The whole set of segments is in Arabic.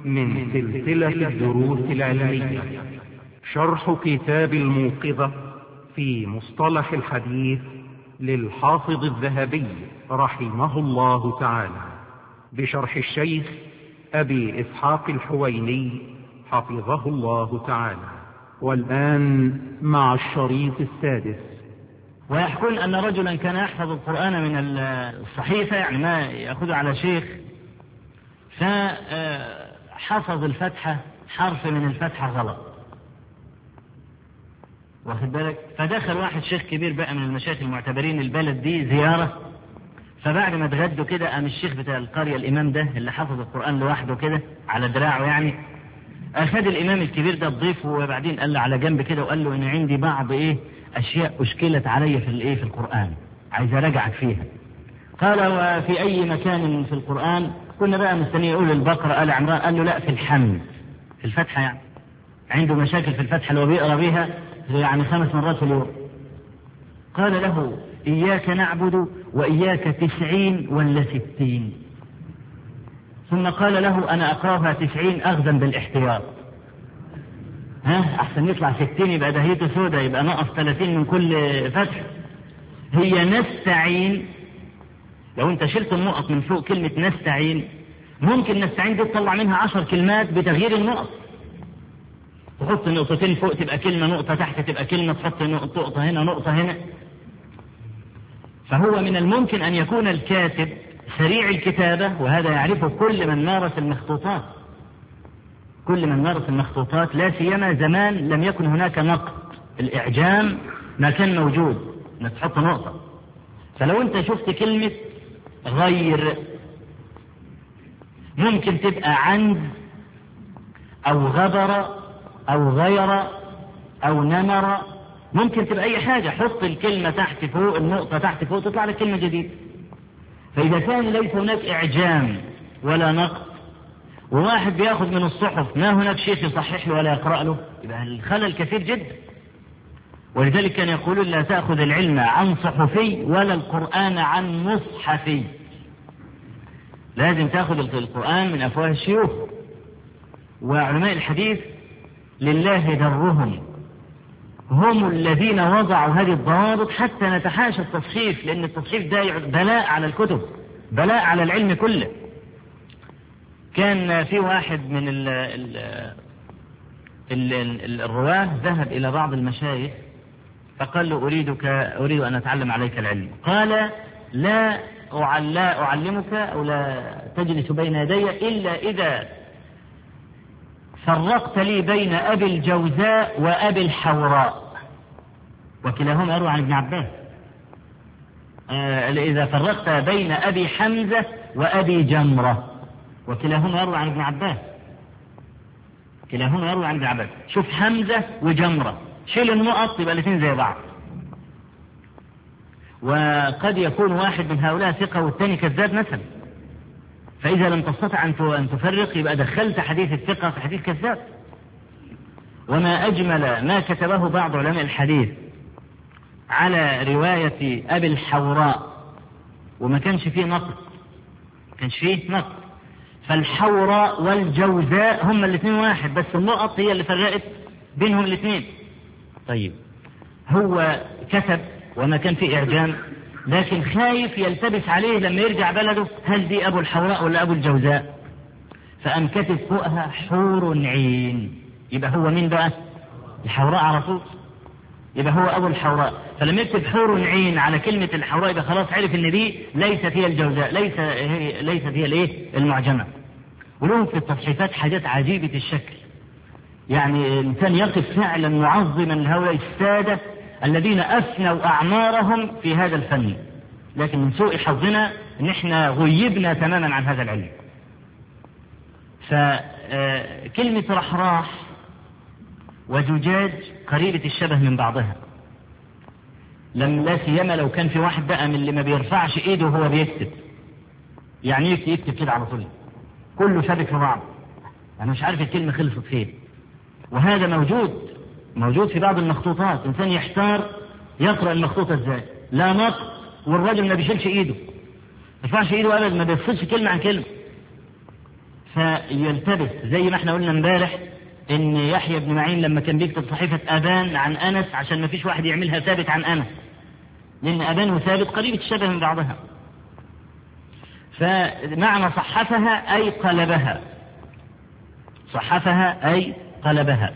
من سلسلة الدروس العلمية شرح كتاب الموقظة في مصطلح الحديث للحافظ الذهبي رحمه الله تعالى بشرح الشيخ أبي إسحاق الحويني حفظه الله تعالى. والآن مع الشريط السادس. ويحكون أن رجلا كان يحفظ القرآن من الصحيفة، يعني ما يأخذه على شيخ، فحفظ الفتحة حرف من الفتحة غلط، واخد بالك؟ فدخل واحد شيخ كبير بقى من المشايخ المعتبرين البلد دي زيارة، فبعد ما اتغدوا كده قام الشيخ بتاع القرية الإمام ده اللي حفظ القرآن لوحده كده على دراعه، يعني أخذ الإمام الكبير ده الضيف، وبعدين قال له على جنب كده وقال له إن عندي بعض أشياء أشكلت علي في القرآن، عايز أراجعك فيها. قال وفي أي مكان في القرآن؟ كنا بقى مستني يقول البقرة آل عمران، قال له لا، في الحمد، في الفتحة، يعني عنده مشاكل في الفتحة اللي هو بيقرأ بيها يعني 5 مرات في اليوم. قال له إياك نعبد وإياك 90 ولا 60؟ ثم قال له أنا أقرأها 90 أخذا بالاحتياط، أحسن يطلع 60 يبقى دهيته سودة، يبقى نقص 30 من كل فتح. هي نستعين، لو انت شلت النقط من فوق كلمة نستعين، ممكن نستعين دي تطلع منها 10 كلمات بتغيير النقط، تحط نقطتين فوق تبقى كلمة، نقطة تحت تبقى كلمة، تحط نقطة هنا نقطة هنا. فهو من الممكن أن يكون الكاتب سريع الكتابة، وهذا يعرفه كل من مارس المخطوطات، كل من مارس المخطوطات، لا سيما زمان لم يكن هناك نقط، الإعجام ما كان موجود انك تحط نقطة. فلو انت شفت كلمة غير ممكن تبقى عند او غبر او غير او نمر، ممكن تبقى اي حاجة، حط الكلمة تحت فوق، النقطة تحت فوق، تطلع لك كلمة جديدة. فإذا كان ليس هناك إعجام ولا نقط، وواحد بياخذ من الصحف ما هناك شيخ يصحح له ولا يقرأ له، يبقى الخلل كثير جدا. ولذلك كان يقولون لا تأخذ العلم عن صحفي ولا القرآن عن مصحفي، لازم تأخذ القرآن من أفواه الشيوخ. وعلماء الحديث لله درهم، هم الذين وضعوا هذه الضوابط حتى نتحاشى التصحيف، لأن التصحيف ده بلاء على الكتب، بلاء على العلم كله. كان في واحد من الرواه ذهب إلى بعض المشايخ فقال له أريد أن أتعلم عليك العلم. قال لا أعلمك أو لا تجلس بين يدي إلا إذا فرقت لي بين أبي الجوزاء وأبي الحوراء، وكلاهما يروى عن ابن عباس. إذا فرقت بين أبي حمزة وأبي جمرة، وكلاهما يروى عن ابن عباس، كلاهما يروى عن ابن عباس. شوف حمزة وجمرة، شيل النقط يبقى الاثنين زي بعض. وقد يكون واحد من هؤلاء ثقة والثاني كذاب مثلا، فإذا لم تستطع أن تفرق يبقى دخلت حديث الثقة في حديث كذاب. وما أجمل ما كتبه بعض علماء الحديث على رواية أبي الحوراء، وما كانش فيه نقد، كانش فيه نقد، فالحوراء والجوزاء هم الاثنين واحد، بس النقط هي اللي فرقت بينهم الاثنين. طيب هو كتب وما كان فيه إعجام، لكن خايف يلتبس عليه لما يرجع بلده هل دي أبو الحوراء ولا أبو الجوزاء، فأم كتب فوقها حور عين، يبقى هو مين بقى؟ الحوراء على طول، يبقى هو أبو الحوراء. فلما يكتب حور عين على كلمة الحوراء يبقى خلاص عرف إن دي ليست هي الجوزاء، ليست هي المعجمة. ولهم في التصحيفات حاجات عجيبة الشكل، يعني الإنسان يقف فعلا معظما لهؤلاء السادة الذين أفنوا أعمارهم في هذا الفن، لكن من سوء حظنا إن إحنا غيبنا تماما عن هذا العلم. فكلمة رحراح وزجاج قريبة الشبه من بعضها، لا سيما لو كان في واحد بقى من اللي ما بيرفعش ايده وهو بيكتب، يعني يكتب كده على طول كله شابك في بعض، يعني مش عارف الكلمة خلصت فين. وهذا موجود في بعض المخطوطات، إنسان يحتار يقرأ المخطوطة ازاي، لا نقط، والراجل ما بيشيلش ايده، ما بيرفعش ايده ابدا، ما بيفصلش كلمة عن كلمة. فيلتبس، زي ما احنا قلنا امبارح ان يحيى بن معين لما كان بيكتب صحيفة ابان عن انس عشان ما فيش واحد يعملها ثابت عن انس، لان ابان وثابت قريب الشبه من بعضها. فمعنى صحفها اي قلبها، صحفها اي قلبها.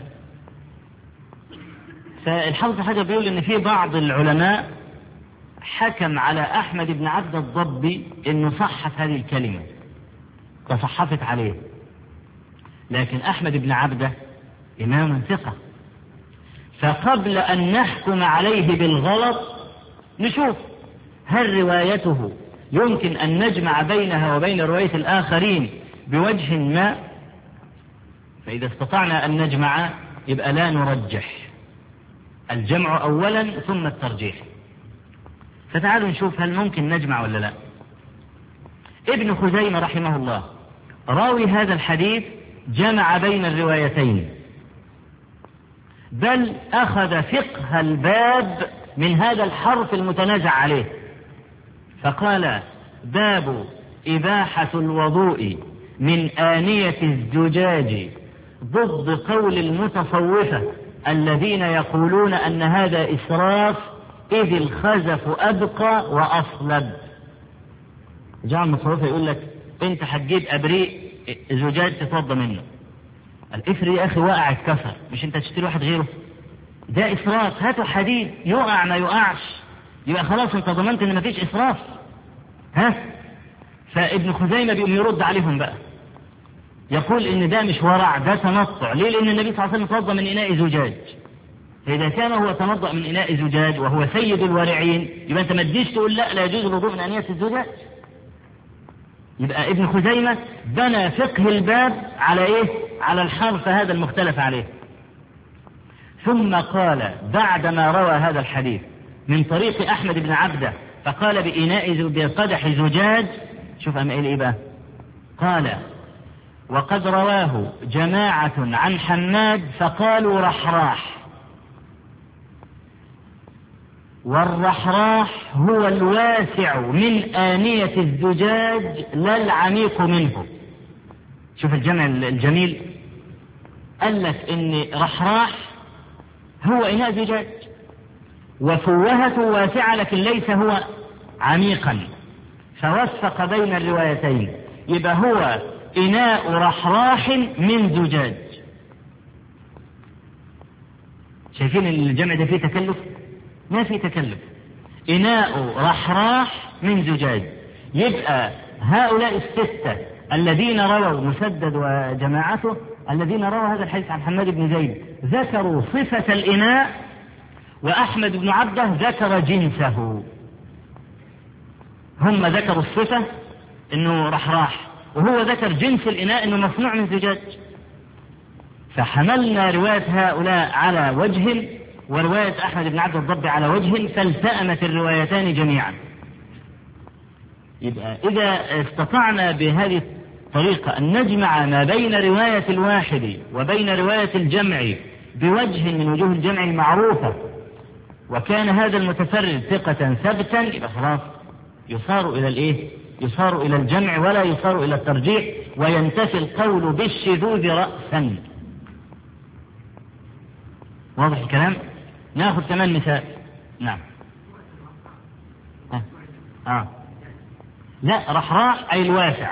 فالحافظ حجر بيقول ان في بعض العلماء حكم على احمد بن عبد الضبي انه صحف هذه الكلمة، تصحفت عليه، لكن احمد بن عبده امام ثقة، فقبل ان نحكم عليه بالغلط نشوف هل روايته يمكن ان نجمع بينها وبين رواية الاخرين بوجه ما. فاذا استطعنا ان نجمع يبقى لا نرجح، الجمع اولا ثم الترجيح. فتعالوا نشوف هل ممكن نجمع ولا لا. ابن خزيمة رحمه الله راوي هذا الحديث جمع بين الروايتين، بل أخذ فقه الباب من هذا الحرف المتنازع عليه، فقال: باب إباحة الوضوء من آنية الزجاج ضد قول المتصوفة الذين يقولون أن هذا إسراف إذ الخزف أبقى وأصلب. جاء المتصوفة يقول لك أنت هتجيب أبريق زجاج تتوضى منه، الإفر يا أخي واقع اتكسر، مش أنت تشتري واحد غيره؟ ده إسراف، هاتوا حديد يقع ما يقعش، يبقى خلاص أنت ضمنت إن مفيش إسراف. فابن خزيمة بيقوم يرد عليهم بقى، يقول إن ده مش ورع، ده تنطع. ليه؟ لأن النبي صلى الله عليه وسلم توضى من إناء زجاج، فإذا كان هو تنضأ من إناء زجاج وهو سيد الورعين يبقى أنت ما تجيش تقول لا يجوز الوضوء من آنية الزجاج. يبقى ابن خزيمة بنى فقه الباب على إيه؟ على الحرف هذا المختلف عليه. ثم قال بعدما روى هذا الحديث من طريق أحمد بن عبده فقال بقدح زجاج، شوف أم إيه بقى؟ قال: وقد رواه جماعة عن حماد فقالوا رحراح، والرحراح هو الواسع من آنية الزجاج لا العميق منه. شوف الجمع الجميل، قال لك إن رحراح هو إناء زجاج وفوهته واسعة لكن ليس هو عميقا، فوفق بين الروايتين، يبقى هو إناء رحراح من زجاج. شايفين الجمع ده فيه تكلف؟ ما فيه تكلف، إناء رحراح من زجاج. يبقى هؤلاء الستة الذين رووا مسدد وجماعته الذين رووا هذا الحديث عن حماد بن زيد ذكروا صفة الإناء، وأحمد بن عبده ذكر جنسه. هم ذكروا الصفة إنه رحراح، وهو ذكر جنس الإناء إنه مصنوع من زجاج. فحملنا رواية هؤلاء على وجه ورواية أحمد بن عبد الضبي على وجه، فالتأمت الروايتان جميعا. يبقى إذا استطعنا بهذه الطريقة أن نجمع ما بين رواية الواحد وبين رواية الجمع بوجه من وجوه الجمع المعروفة، وكان هذا المتفرد ثقة ثبتا، يبقى خلاص يصار إلى الإيه؟ يصار إلى الجمع ولا يصار إلى الترجيح، وينتفي القول بالشذوذ رأسا. واضح الكلام؟ ناخذ كمان مثال. نعم. لا، رحراح أي الواسع،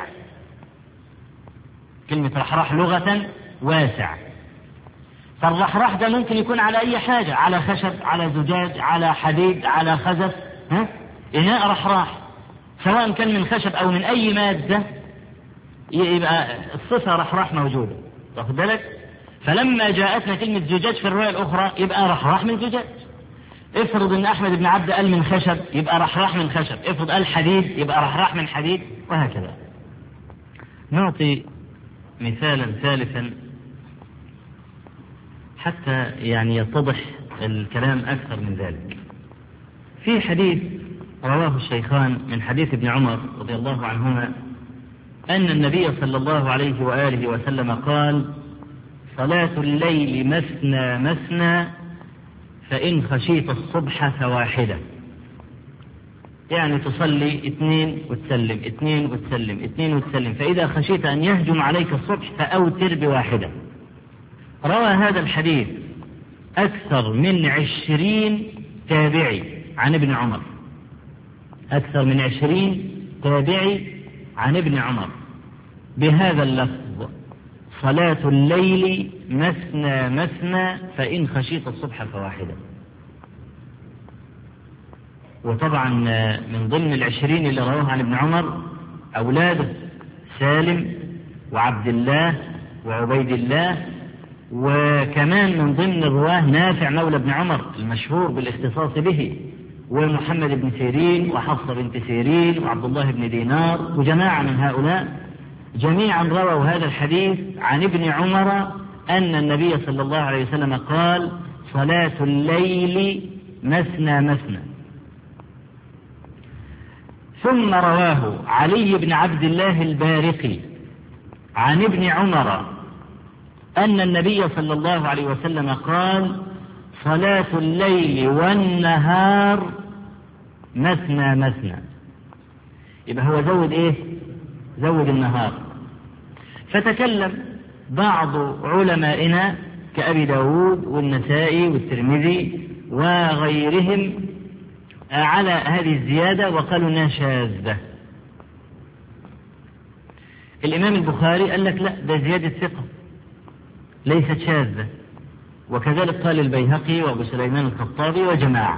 كلمة رحراح لغة واسع. فالرحراح ده ممكن يكون على أي حاجة، على خشب، على زجاج، على حديد، على خزف، إناء رحراح سواء كان من خشب أو من أي مادة، يبقى الصفة رحراح موجودة. واخد بالك؟ فلما جاءتنا كلمة زجاج في الرواية الأخرى يبقى رحراح من زجاج. افرض ان احمد بن عبد قال من خشب يبقى رحراح من خشب، افرض قال حديد يبقى رحراح من حديد، وهكذا. نعطي مثالا ثالثا حتى يعني يتضح الكلام أكثر من ذلك. في حديث رواه الشيخان من حديث ابن عمر رضي الله عنهما أن النبي صلى الله عليه وآله وسلم قال: صلاة الليل مثنى مثنى فإن خشيت الصبح فواحدة. يعني تصلي 2 وتسلم، 2 وتسلم، 2 وتسلم، فإذا خشيت أن يهجم عليك الصبح فأوتر بواحدة. روى هذا الحديث أكثر من 20 تابعي عن ابن عمر، أكثر من 20 تابعي عن ابن عمر بهذا اللفظ: صلاة الليل مثنى مثنى فإن خشيت الصبح فواحدة. وطبعا من ضمن 20 اللي رواه عن ابن عمر أولاده سالم وعبد الله وعبيد الله، وكمان من ضمن الرواه نافع مولى ابن عمر المشهور بالاختصاص به، ومحمد بن سيرين وحفصة بنت سيرين وعبد الله بن دينار، وجماعة من هؤلاء جميعا رووا هذا الحديث عن ابن عمر أن النبي صلى الله عليه وسلم قال: صلاة الليل مثنى مثنى. ثم رواه علي بن عبد الله البارقي عن ابن عمر أن النبي صلى الله عليه وسلم قال: صلاة الليل والنهار مثنى مثنى. يبقى هو زود ايه؟ زود النهار. فتكلم بعض علمائنا كأبي داود والنسائي والترمذي وغيرهم على هذه الزيادة وقالوا انها شاذة. الإمام البخاري قال لك لا، ده زيادة ثقة ليست شاذة، وكذلك قال البيهقي وأبو سليمان الخطابي وجماعة.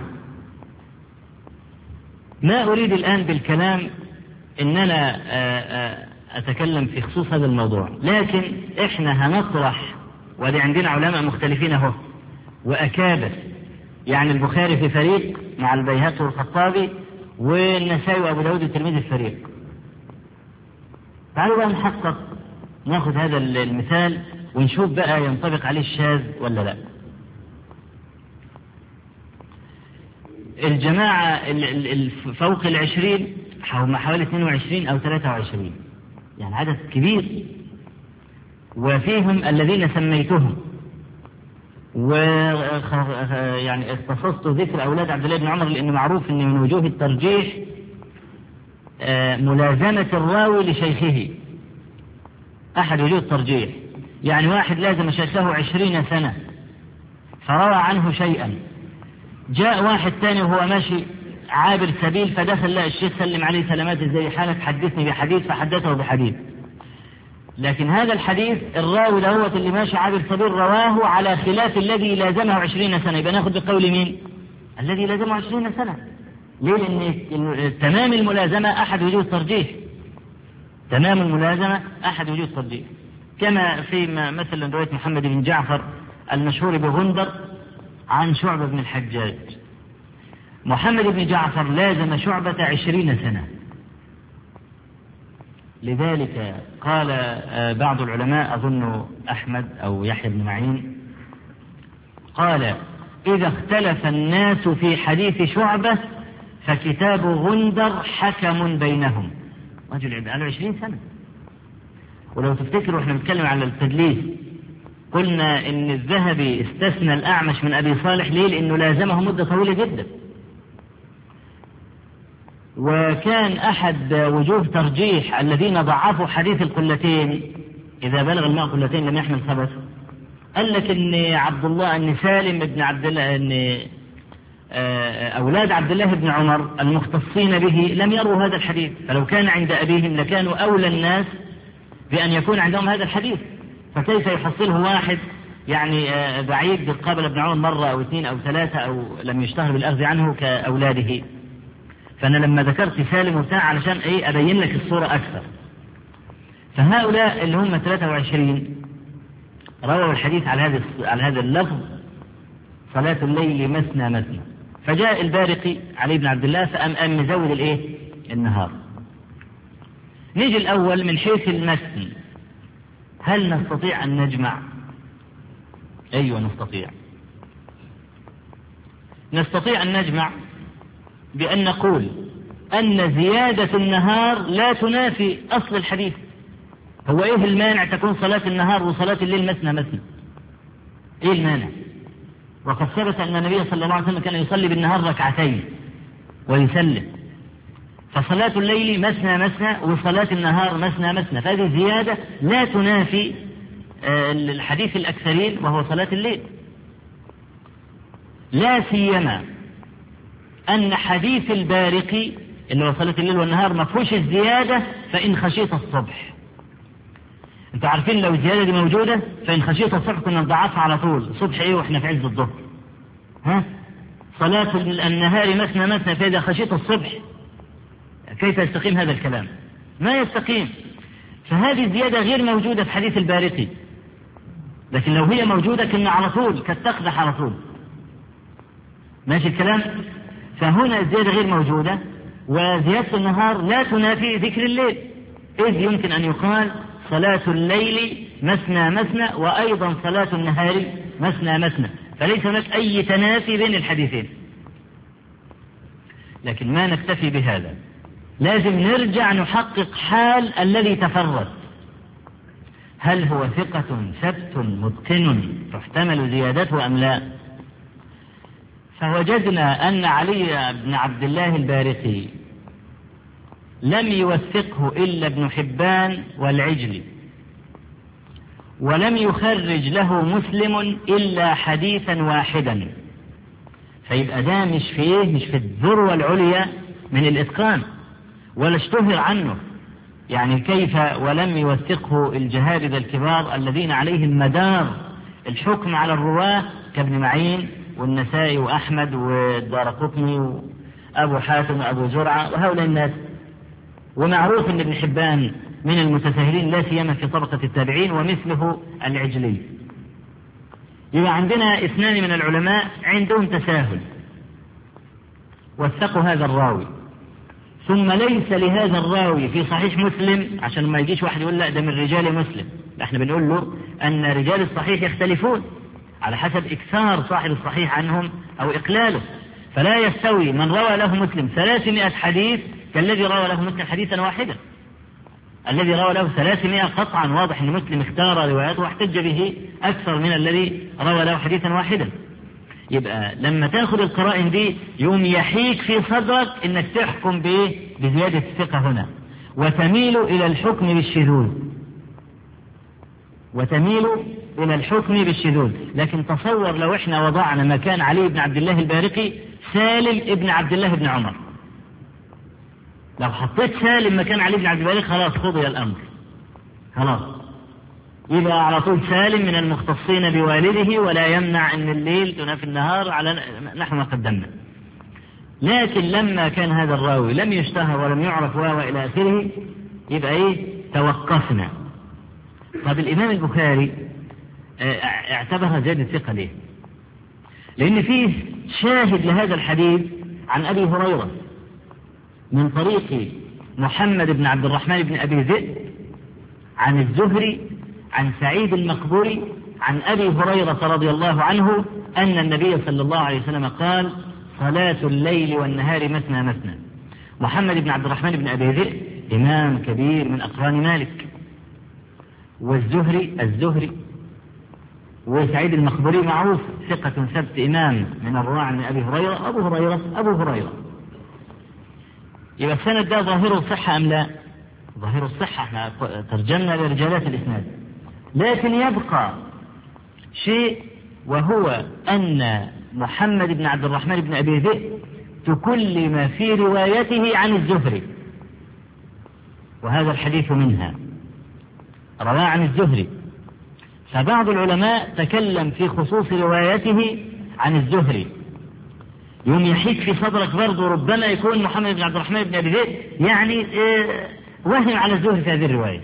ما أريد الآن بالكلام إن أنا أتكلم في خصوص هذا الموضوع، لكن إحنا هنطرح، ودي عندنا علماء مختلفين أهو وأكابر، يعني البخاري في فريق مع البيهقي والخطابي، والنسائي وأبو داود والترمذي في فريق. تعالوا بقى نحقق، ناخذ هذا المثال ونشوف بقى ينطبق عليه الشاذ ولا لا. الجماعة فوق 20 هم حوالي 22 أو 23، يعني عدد كبير، وفيهم الذين سميتهم، ويعني اختصصت ذكر أولاد عبد الله بن عمر لأنه معروف أن من وجوه الترجيح ملازمة الراوي لشيخه، أحد وجوه الترجيح. يعني واحد لازم شيخه 20 سنة فروى عنه شيئا، جاء واحد ثاني وهو ماشي عابر سبيل فدخل لا الشيخ سلم عليه سلامات ازاي حالك حدثني بحديث فحدثه بحديث، لكن هذا الحديث الراوي دهوت اللي ماشي عابر سبيل رواه على خلاف الذي لازمه 20 سنة. يبقى ناخذ بقول مين؟ الذي لازمه 20 سنة. ليه؟ لأن تمام الملازمة أحد وجوه الترجيح، تمام الملازمة أحد وجوه الترجيح، كما في مثلا رواية محمد بن جعفر المشهور بغندر عن شعبة بن الحجاج. محمد بن جعفر لازم شعبة 20 سنة، لذلك قال بعض العلماء أظن أحمد أو يحيى بن معين قال: إذا اختلف الناس في حديث شعبة فكتاب غندر حكم بينهم. رجل بقى له 20 سنة. ولو تفتكروا احنا بنتكلم على التدليس قلنا ان الذهبي استثنى الأعمش من أبي صالح ليه؟ لأنه لازمه مدة طويلة جدا، وكان أحد وجوه ترجيح الذين ضعفوا حديث القلتين إذا بلغ الماء قلتين لم يحمل خبث، قال لك ان عبد الله ان سالم بن عبد الله ان أولاد عبد الله بن عمر المختصين به لم يروا هذا الحديث، فلو كان عند أبيهم لكانوا أولى الناس بأن يكون عندهم هذا الحديث، فكيف يحصله واحد يعني بعيد قابل ابن عمر مرة أو 2 أو 3 أو لم يشتهر بالأخذ عنه كأولاده. فأنا لما ذكرت سالم وبتاع علشان أبين لك الصورة أكثر. فهؤلاء اللي هم 23 رووا الحديث على هذا اللفظ: صلاة الليل مثنى مثنى. فجاء البارقي علي بن عبد الله فأم مزود النهار. نيجي الأول من حيث المتن، هل نستطيع أن نجمع؟ أيوة نستطيع أن نجمع بأن نقول أن زيادة النهار لا تنافي أصل الحديث. هو إيه المانع تكون صلاة النهار وصلاة الليل مثنى مثنى؟ إيه المانع؟ وقد ثبت أن النبي صلى الله عليه وسلم كان يصلي بالنهار 2 ركعتين ويسلم، فصلاة الليل مثنى مثنى وصلاة النهار مثنى مثنى، فهذه زيادة لا تنافي الحديث الأكثرين وهو صلاة الليل. لا سيما أن حديث البارقي اللي هو صلاة الليل والنهار ما فيهوش الزيادة فإن خشيت الصبح. انتوا عارفين لو الزيادة دي موجودة فإن خشيت الصبح كنا نضعفها على طول، صبح ايه واحنا في عز الظهر؟ صلاة النهار مثنى مثنى، فإذا خشيت الصبح كيف يستقيم هذا الكلام؟ ما يستقيم. فهذه الزيادة غير موجودة في حديث البارقي، لكن لو هي موجودة كنا على طول كالتقدح على طول. ماشي الكلام؟ فهنا الزيادة غير موجودة، وزيادة النهار لا تنافي ذكر الليل، إذ يمكن أن يقال صلاة الليل مثنى مثنى وأيضا صلاة النهار مثنى مثنى، فليس هناك أي تنافي بين الحديثين. لكن ما نكتفي بهذا، لازم نرجع نحقق حال الذي تفرد، هل هو ثقة ثبت متقن تحتمل زيادته أم لا؟ فوجدنا أن علي بن عبد الله البارقي لم يوثقه إلا ابن حبان والعجلي، ولم يخرج له مسلم إلا حديثا واحدا، فيبقى ده مش في الذروة العليا من الإتقان ولا اشتهر عنه. يعني كيف ولم يوثقه الجهابذة الكبار الذين عليهم مدار الحكم على الرواة كابن معين والنسائي وأحمد والدارقطني وأبو حاتم وأبو زرعة وهؤلاء الناس. ومعروف أن ابن حبان من المتساهلين لا سيما في طبقة التابعين، ومثله العجلي. يبقى عندنا اثنان من العلماء عندهم تساهل وثقوا هذا الراوي، ثم ليس لهذا الراوي في صحيح مسلم، عشان ما يجيش واحد يقول لا ده من رجال مسلم، احنا بنقول له أن رجال الصحيح يختلفون على حسب إكثار صاحب الصحيح عنهم أو إقلاله، فلا يستوي من روى له مسلم 300 حديث كالذي روى له مسلم حديثا واحدا. الذي روى له 300 قطعا واضح أن مسلم اختار رواياته واحتج به أكثر من الذي روى له حديثا واحدا. يبقى لما تأخذ القرائن دي يوم يحيك في صدرك إنك تحكم بزيادة الثقة هنا، وتميل إلى الحكم بالشذوذ، لكن تصور لو احنا وضعنا مكان علي بن عبد الله البارقي سالم ابن عبد الله بن عمر، لو حطيت سالم مكان علي بن عبد البارقي خلاص قضي الأمر، خلاص يبقى على طول سالم من المختصين بوالده، ولا يمنع أن الليل تنافي النهار على نحو ما قدمنا. لكن لما كان هذا الراوي لم يشتهر ولم يعرف إلى آخره، يبقى توقفنا. طب الإمام البخاري اعتبر زيادة الثقة ليه؟ لأن فيه شاهد لهذا الحديث عن أبي هريرة من طريق محمد بن عبد الرحمن بن أبي ذئب عن الزهري عن سعيد المقبوري عن أبي هريرة رضي الله عنه أن النبي صلى الله عليه وسلم قال صلاة الليل والنهار مثنى مثنى. محمد بن عبد الرحمن بن أبي ذئب إمام كبير من أقران مالك، والزهري وسعيد المقبوري معروف ثقة ثبت إمام من الرواة من أبي هريرة، أبو هريرة. يبقى السند ده ظاهره الصحة أم لا؟ ظاهر الصحة، احنا ترجمنا لرجالات الإسناد. لكن يبقى شيء، وهو أن محمد بن عبد الرحمن بن أبي ذئب تكلم في روايته عن الزهري، وهذا الحديث منها رواه عن الزهري، فبعض العلماء تكلم في خصوص روايته عن الزهري. يوم يحيك في صدرك برضه ربما يكون محمد بن عبد الرحمن بن أبي ذئب يعني وهم على الزهري في هذه الرواية،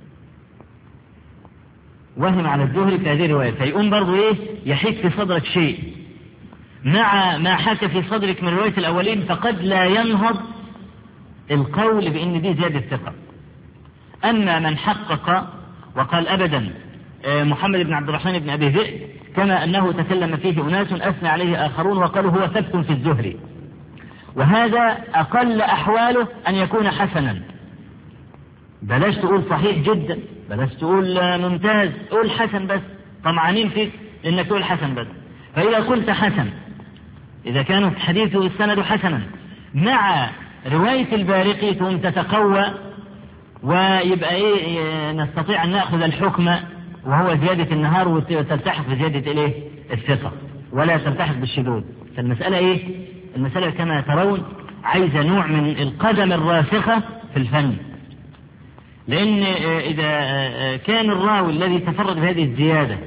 فيقوم برضه يحيك في صدرك شيء مع ما حكى في صدرك من رواية الأولين، فقد لا ينهض القول بأن دي زيادة ثقة. أما من حقق وقال أبدا محمد بن عبد الرحمن بن أبي ذئب كما أنه تكلم فيه أناس أثنى عليه آخرون وقالوا هو ثبت في الزهري، وهذا أقل أحواله أن يكون حسنا. بلاش تقول صحيح جدا، بلاش تقول ممتاز، قول حسن بس، طمعانين فيك إنك تقول حسن بس. فإذا قلت حسن، إذا كان حديثه السند حسنا مع رواية البارقي ثم تتقوى ويبقى نستطيع أن نأخذ الحكم وهو زيادة النهار وتلتحق بزيادة الثقة ولا تلتحق بالشذوذ. فالمسألة المسألة كما ترون عايزة نوع من القدم الراسخة في الفن، لأن إذا كان الراوي الذي تفرد بهذه الزيادة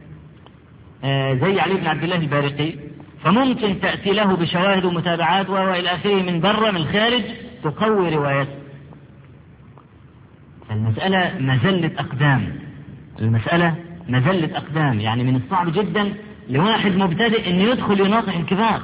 زي علي بن عبد الله البارقي فممكن تأتي له بشواهد ومتابعات وإلى آخره من برا من الخارج تقوي روايته. المسألة مزلة أقدام، يعني من الصعب جدا لواحد مبتدئ أن يدخل يناصح الكبار.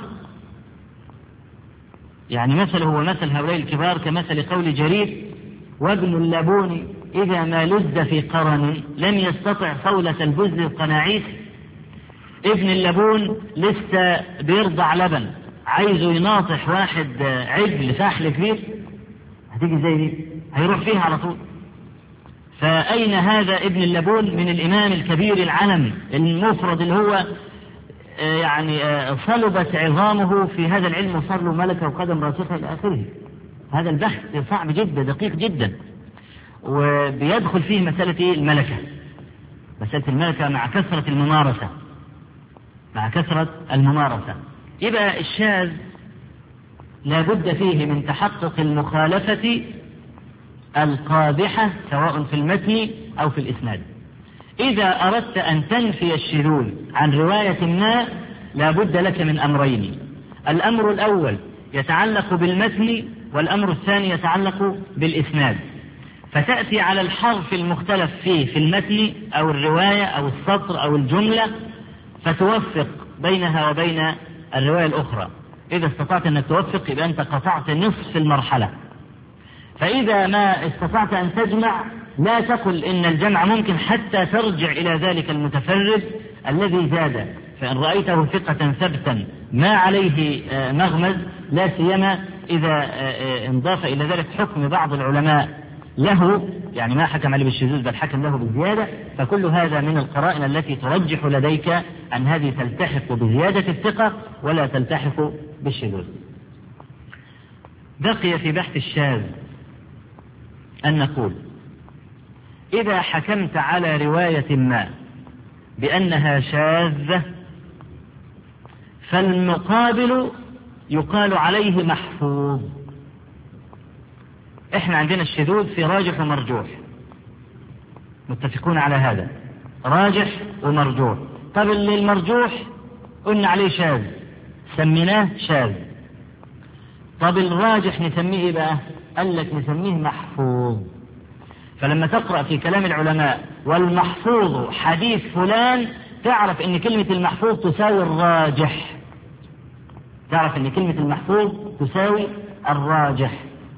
يعني مثل هو مثل هؤلاء الكبار كمثل قول جرير: وابن اللبون إذا ما لز في قرن لم يستطع صولة البز القناعيس. ابن اللبون لسه بيرضع لبن، عايزه يناصح واحد عجل فاحل كبير، هتيجي زي دي هيروح فيها على طول. فأين هذا ابن اللبون من الإمام الكبير العلم المفرد اللي هو يعني صلبت عظامه في هذا العلم وصار له ملكة وقدم راسخة إلى آخره. هذا البحث صعب جدا دقيق جدا، وبيدخل فيه مسألة الملكة مع كثرة الممارسة. يبقى الشاذ لا بد فيه من تحقق المخالفة القادحة سواء في المتن أو في الإسناد. إذا أردت أن تنفي الشذوذ عن رواية ما لا بد لك من أمرين: الأمر الأول يتعلق بالمتن، والأمر الثاني يتعلق بالإسناد. فتأتي على الحرف المختلف فيه في المتن أو الرواية أو السطر أو الجملة فتوفق بينها وبين الرواية الأخرى. إذا استطعت أن توفق يبقى أنت قطعت نصف المرحلة. فإذا ما استطعت أن تجمع لا تقل إن الجمع ممكن حتى ترجع إلى ذلك المتفرد الذي زاد، فإن رأيته ثقة ثبتا ما عليه مغمز، لا سيما إذا انضاف إلى ذلك حكم بعض العلماء له، يعني ما حكم عليه بالشذوذ بل حكم له بالزيادة، فكل هذا من القرائن التي ترجح لديك أن هذه تلتحق بزيادة الثقة ولا تلتحق بالشذوذ. بقي في بحث الشاذ أن نقول: إذا حكمت على رواية ما بأنها شاذة فالمقابل يقال عليه محفوظ. احنا عندنا الشذوذ في راجح ومرجوح، متفقون على هذا، راجح ومرجوح. طب اللي المرجوح قلنا عليه شاذ سميناه شاذ. طب الراجح نسميه بقى؟ قال لك نسميه محفوظ. فلما تقرأ في كلام العلماء والمحفوظ حديث فلان تعرف ان كلمة المحفوظ تساوي الراجح، تعرف ان كلمة المحفوظ تساوي الراجح.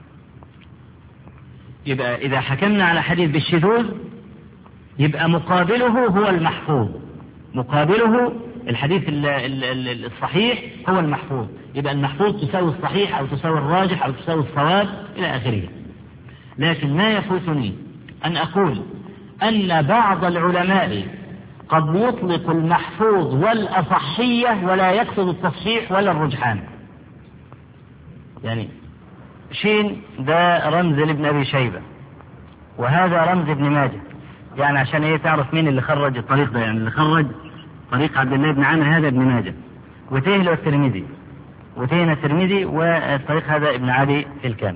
يبقى إذا حكمنا على حديث بالشذوذ يبقى مقابله هو المحفوظ، مقابله الحديث الصحيح هو المحفوظ. يبقى المحفوظ تساوي الصحيح أو تساوي الراجح أو تساوي الصواب إلى آخره. لكن ما يفوتني أن أقول أن بعض العلماء قد يطلق المحفوظ والأصحية ولا يقصد التصحيح ولا الرجحان. يعني شين ده رمز لابن أبي شيبة وهذا رمز ابن ماجه، يعني عشان ايه تعرف مين اللي خرج الطريق ده. يعني اللي خرج طريق عبد الله بن عامر هذا ابن ماجه، وتيه له الترمذي، وتينا الترمذي، والطريق هذا ابن عدي في الكامل.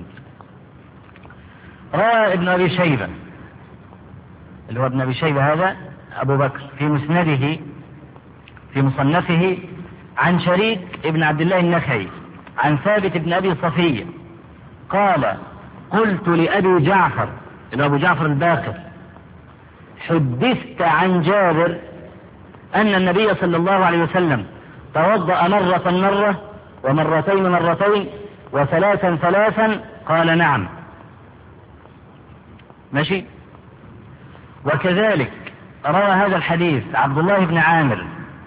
روى ابن أبي شيبة اللي هو ابن أبي شيبة هذا أبو بكر في مسنده في مصنفه عن شريك ابن عبد الله النخعي عن ثابت ابن أبي صفية قال: قلت لأبي جعفر اللي أبو جعفر الباقر: حدثت عن جابر أن النبي صلى الله عليه وسلم توضأ مرة ومرتين وثلاثا؟ قال: نعم. ماشي. وكذلك روى هذا الحديث عبد الله بن عامر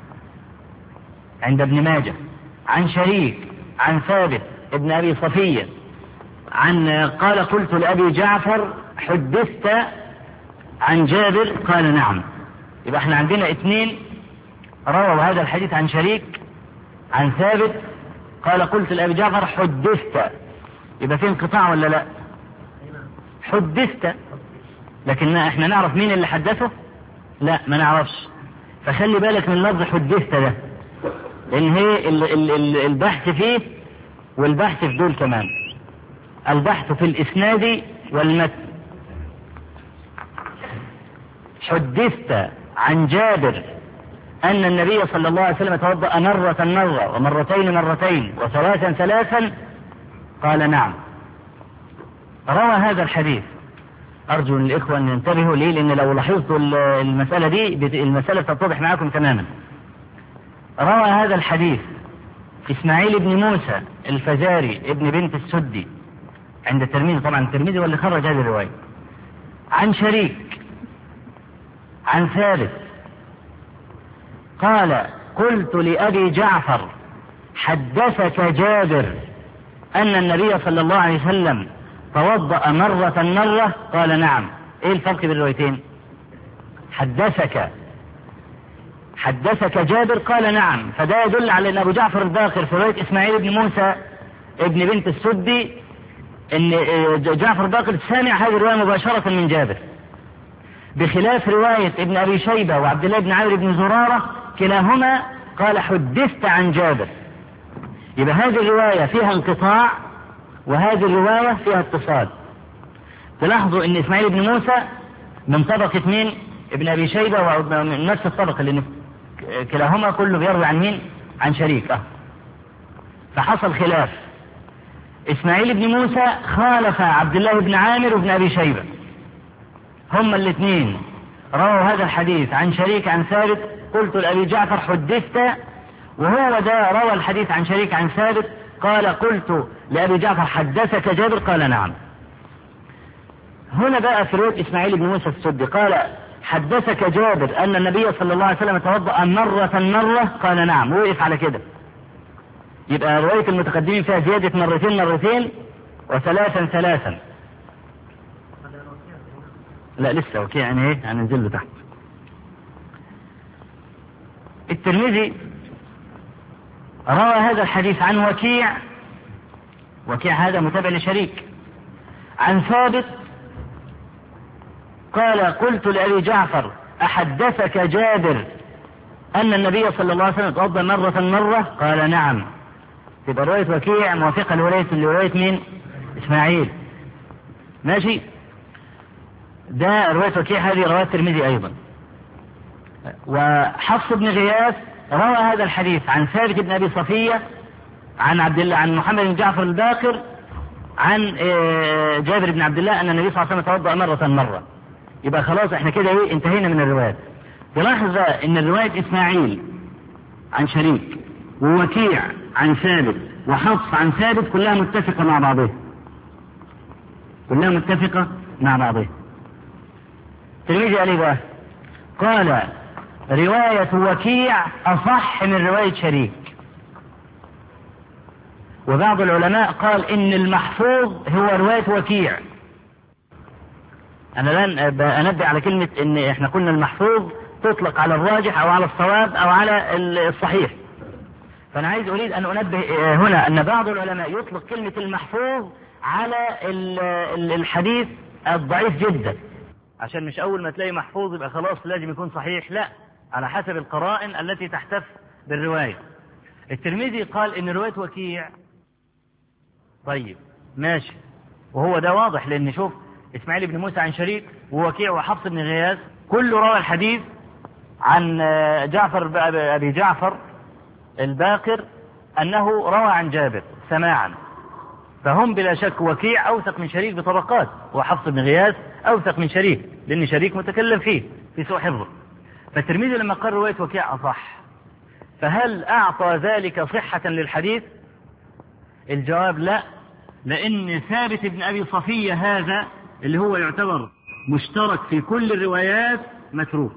عند ابن ماجه عن شريك عن ثابت ابن أبي صفية قال: قلت لأبي جعفر: حدثت عن جابر؟ قال: نعم. يبقى احنا عندنا اثنين رووا هذا الحديث عن شريك عن ثابت قال: قلت لأبي جعفر: حدثت. يبقى في انقطاع ولا لا؟ حدثت، لكن احنا نعرف مين اللي حدثه؟ لا، ما نعرفش. فخلي بالك من لفظ حدثت ده، لان هي البحث فيه والبحث في دول كمان، البحث في الاسناد والمتن. حدثت عن جابر أن النبي صلى الله عليه وسلم توضأ مرة ومرتين مرتين وثلاثا ثلاثا، قال نعم. روى هذا الحديث، أرجو من الإخوة أن ينتبهوا ليه، لأن لو لاحظتوا المسألة دي المسألة تتضح معكم تماما. روى هذا الحديث إسماعيل بن موسى الفزاري ابن بنت السدي عند الترمذي، طبعا الترمذي هو اللي خرج هذه الرواية، عن شريك عن ثابت قال قلت لأبي جعفر حدثك جابر أن النبي صلى الله عليه وسلم توضأ مرة؟ قال نعم. ايه الفرق بين الروايتين؟ حدثك جابر قال نعم، فده يدل على أن أبو جعفر الباقر في رواية إسماعيل بن موسى ابن بنت السدي أن جعفر الباقر سامع هذه الرواية مباشرة من جابر، بخلاف رواية ابن أبي شيبة وعبد الله بن عمرو بن زرارة كلاهما قال حدثت عن جابر. يبقى هذه الرواية فيها انقطاع وهذه الرواية فيها اتصال. تلاحظوا ان إسماعيل بن موسى من طبقة مين؟ ابن أبي شيبة، ومن نفس الطبقة، لأن كلاهما كله بيروي عن مين؟ عن شريك. فحصل خلاف، إسماعيل بن موسى خالف عبد الله بن عامر وابن أبي شيبة، هما الاثنين رووا هذا الحديث عن شريك عن ثابت قلت لأبي جعفر حدثت، وهو ده روى الحديث عن شريك عن ثابت قال قلت لأبي جعفر حدثك جابر قال نعم. هنا بقى في رواية إسماعيل بن موسى السدي قال حدثك جابر أن النبي صلى الله عليه وسلم توضأ مرة قال نعم، وقف على كده. يبقى رواية المتقدمين فيها زيادة مرتين وثلاثا. لا لسه وكيع، يعني ايه؟ هننزل له تحت. الترمذي روى هذا الحديث عن وكيع هذا متابع لشريك عن ثابت قال قلت لأبي جعفر أحدثك جابر أن النبي صلى الله عليه وسلم توضأ مرة؟ قال نعم. تبقى رواية وكيع موافقة لرواية مين؟ إسماعيل. ماشي. ده رواية وكيع، هذه رواية الترمذي أيضا. وحفص بن غياث روى هذا الحديث عن ثابت بن أبي صفية عن عبد الله عن محمد بن جعفر الباقر عن جابر بن عبد الله أن النبي صلى الله عليه وسلم توضأ مرة. يبقى خلاص احنا كده ايه انتهينا من الروايات. تلاحظ ان الرواية إسماعيل عن شريك ووكيع عن ثابت وحفص عن ثابت كلها متفقة مع بعضها. الترمذي قال ايه بقى؟ قال رواية وكيع أصح من رواية شريك. وبعض العلماء قال إن المحفوظ هو رواية وكيع. أنا الآن أنبه على كلمة إن إحنا قلنا المحفوظ تطلق على الراجح أو على الصواب أو على الصحيح. فأنا أريد أن أنبه هنا أن بعض العلماء يطلق كلمة المحفوظ على الحديث الضعيف جدا، عشان مش أول ما تلاقي محفوظ يبقى خلاص لازم يكون صحيح، لا، على حسب القرائن التي تحتف بالرواية. الترمذي قال إن رواية وكيع طيب ماشي، وهو ده واضح، لأن شوف إسماعيل بن موسى عن شريك ووكيع وحفص بن غياث كله روى الحديث عن أبي جعفر الباقر أنه روى عن جابر سماعا، فهم بلا شك وكيع أوثق من شريك بطبقات، وحفص بن غياث أوثق من شريك، لأن شريك متكلم فيه في سوء حفظه. فالترمذي لما قال رواية وكيع أصح، فهل أعطى ذلك صحة للحديث؟ الجواب لا، لأن ثابت بن أبي صفية هذا اللي هو يعتبر مشترك في كل الروايات متروك.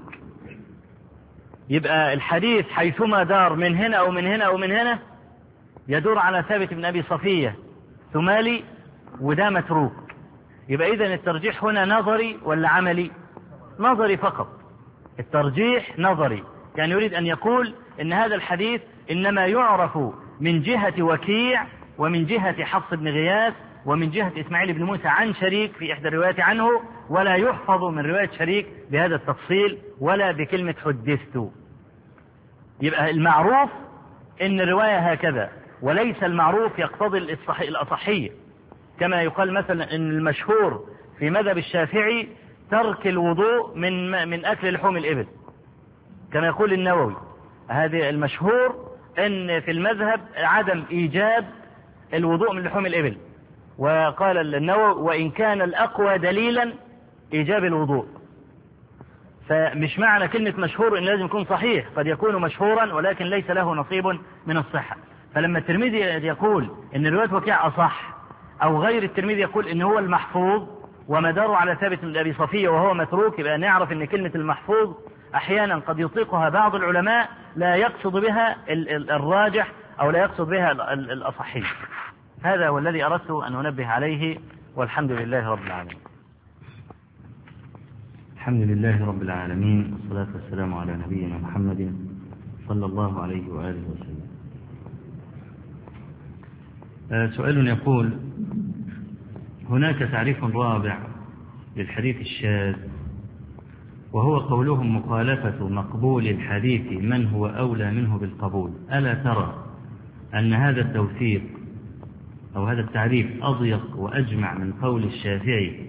يبقى الحديث حيثما دار من هنا أو من هنا أو من هنا يدور على ثابت بن أبي صفية ثمالي، وده متروك. يبقى إذن الترجيح هنا نظري ولا عملي؟ نظري فقط. الترجيح نظري، يعني يريد أن يقول إن هذا الحديث إنما يعرف من جهة وكيع ومن جهة حفص بن غياث ومن جهة إسماعيل بن موسى عن شريك في إحدى الروايات عنه، ولا يحفظ من رواية شريك بهذا التفصيل ولا بكلمة حدثت. يبقى المعروف إن الرواية هكذا، وليس المعروف يقتضي الأصحية، كما يقال مثلا إن المشهور في مذهب الشافعي ترك الوضوء من أكل لحوم الإبل، كما يقول النووي. هذا المشهور إن في المذهب عدم إيجاب الوضوء من لحوم الإبل، وقال النووي وإن كان الأقوى دليلا إيجاب الوضوء. فمش معنى كلمة مشهور إن لازم يكون صحيح، قد يكون مشهورا ولكن ليس له نصيب من الصحة. فلما الترمذي يقول إن رواية وكيع أصح، أو غير الترمذي يقول إن هو المحفوظ ومداره على ثابت من أبي صفية وهو متروك، يبقى نعرف إن كلمة المحفوظ أحيانا قد يطلقها بعض العلماء لا يقصد بها الراجح أو لا يقصد بها الأصحي. هذا هو الذي أردت أن أنبه عليه، والحمد لله رب العالمين. الحمد لله رب العالمين، والصلاة والسلام على نبينا محمد صلى الله عليه وآله وسلم. سؤال يقول: هناك تعريف رابع للحديث الشاذ، وهو قولهم مخالفة مقبول الحديث من هو أولى منه بالقبول. ألا ترى أن هذا التوثيق أو هذا التعريف أضيق وأجمع من قول الشافعي؟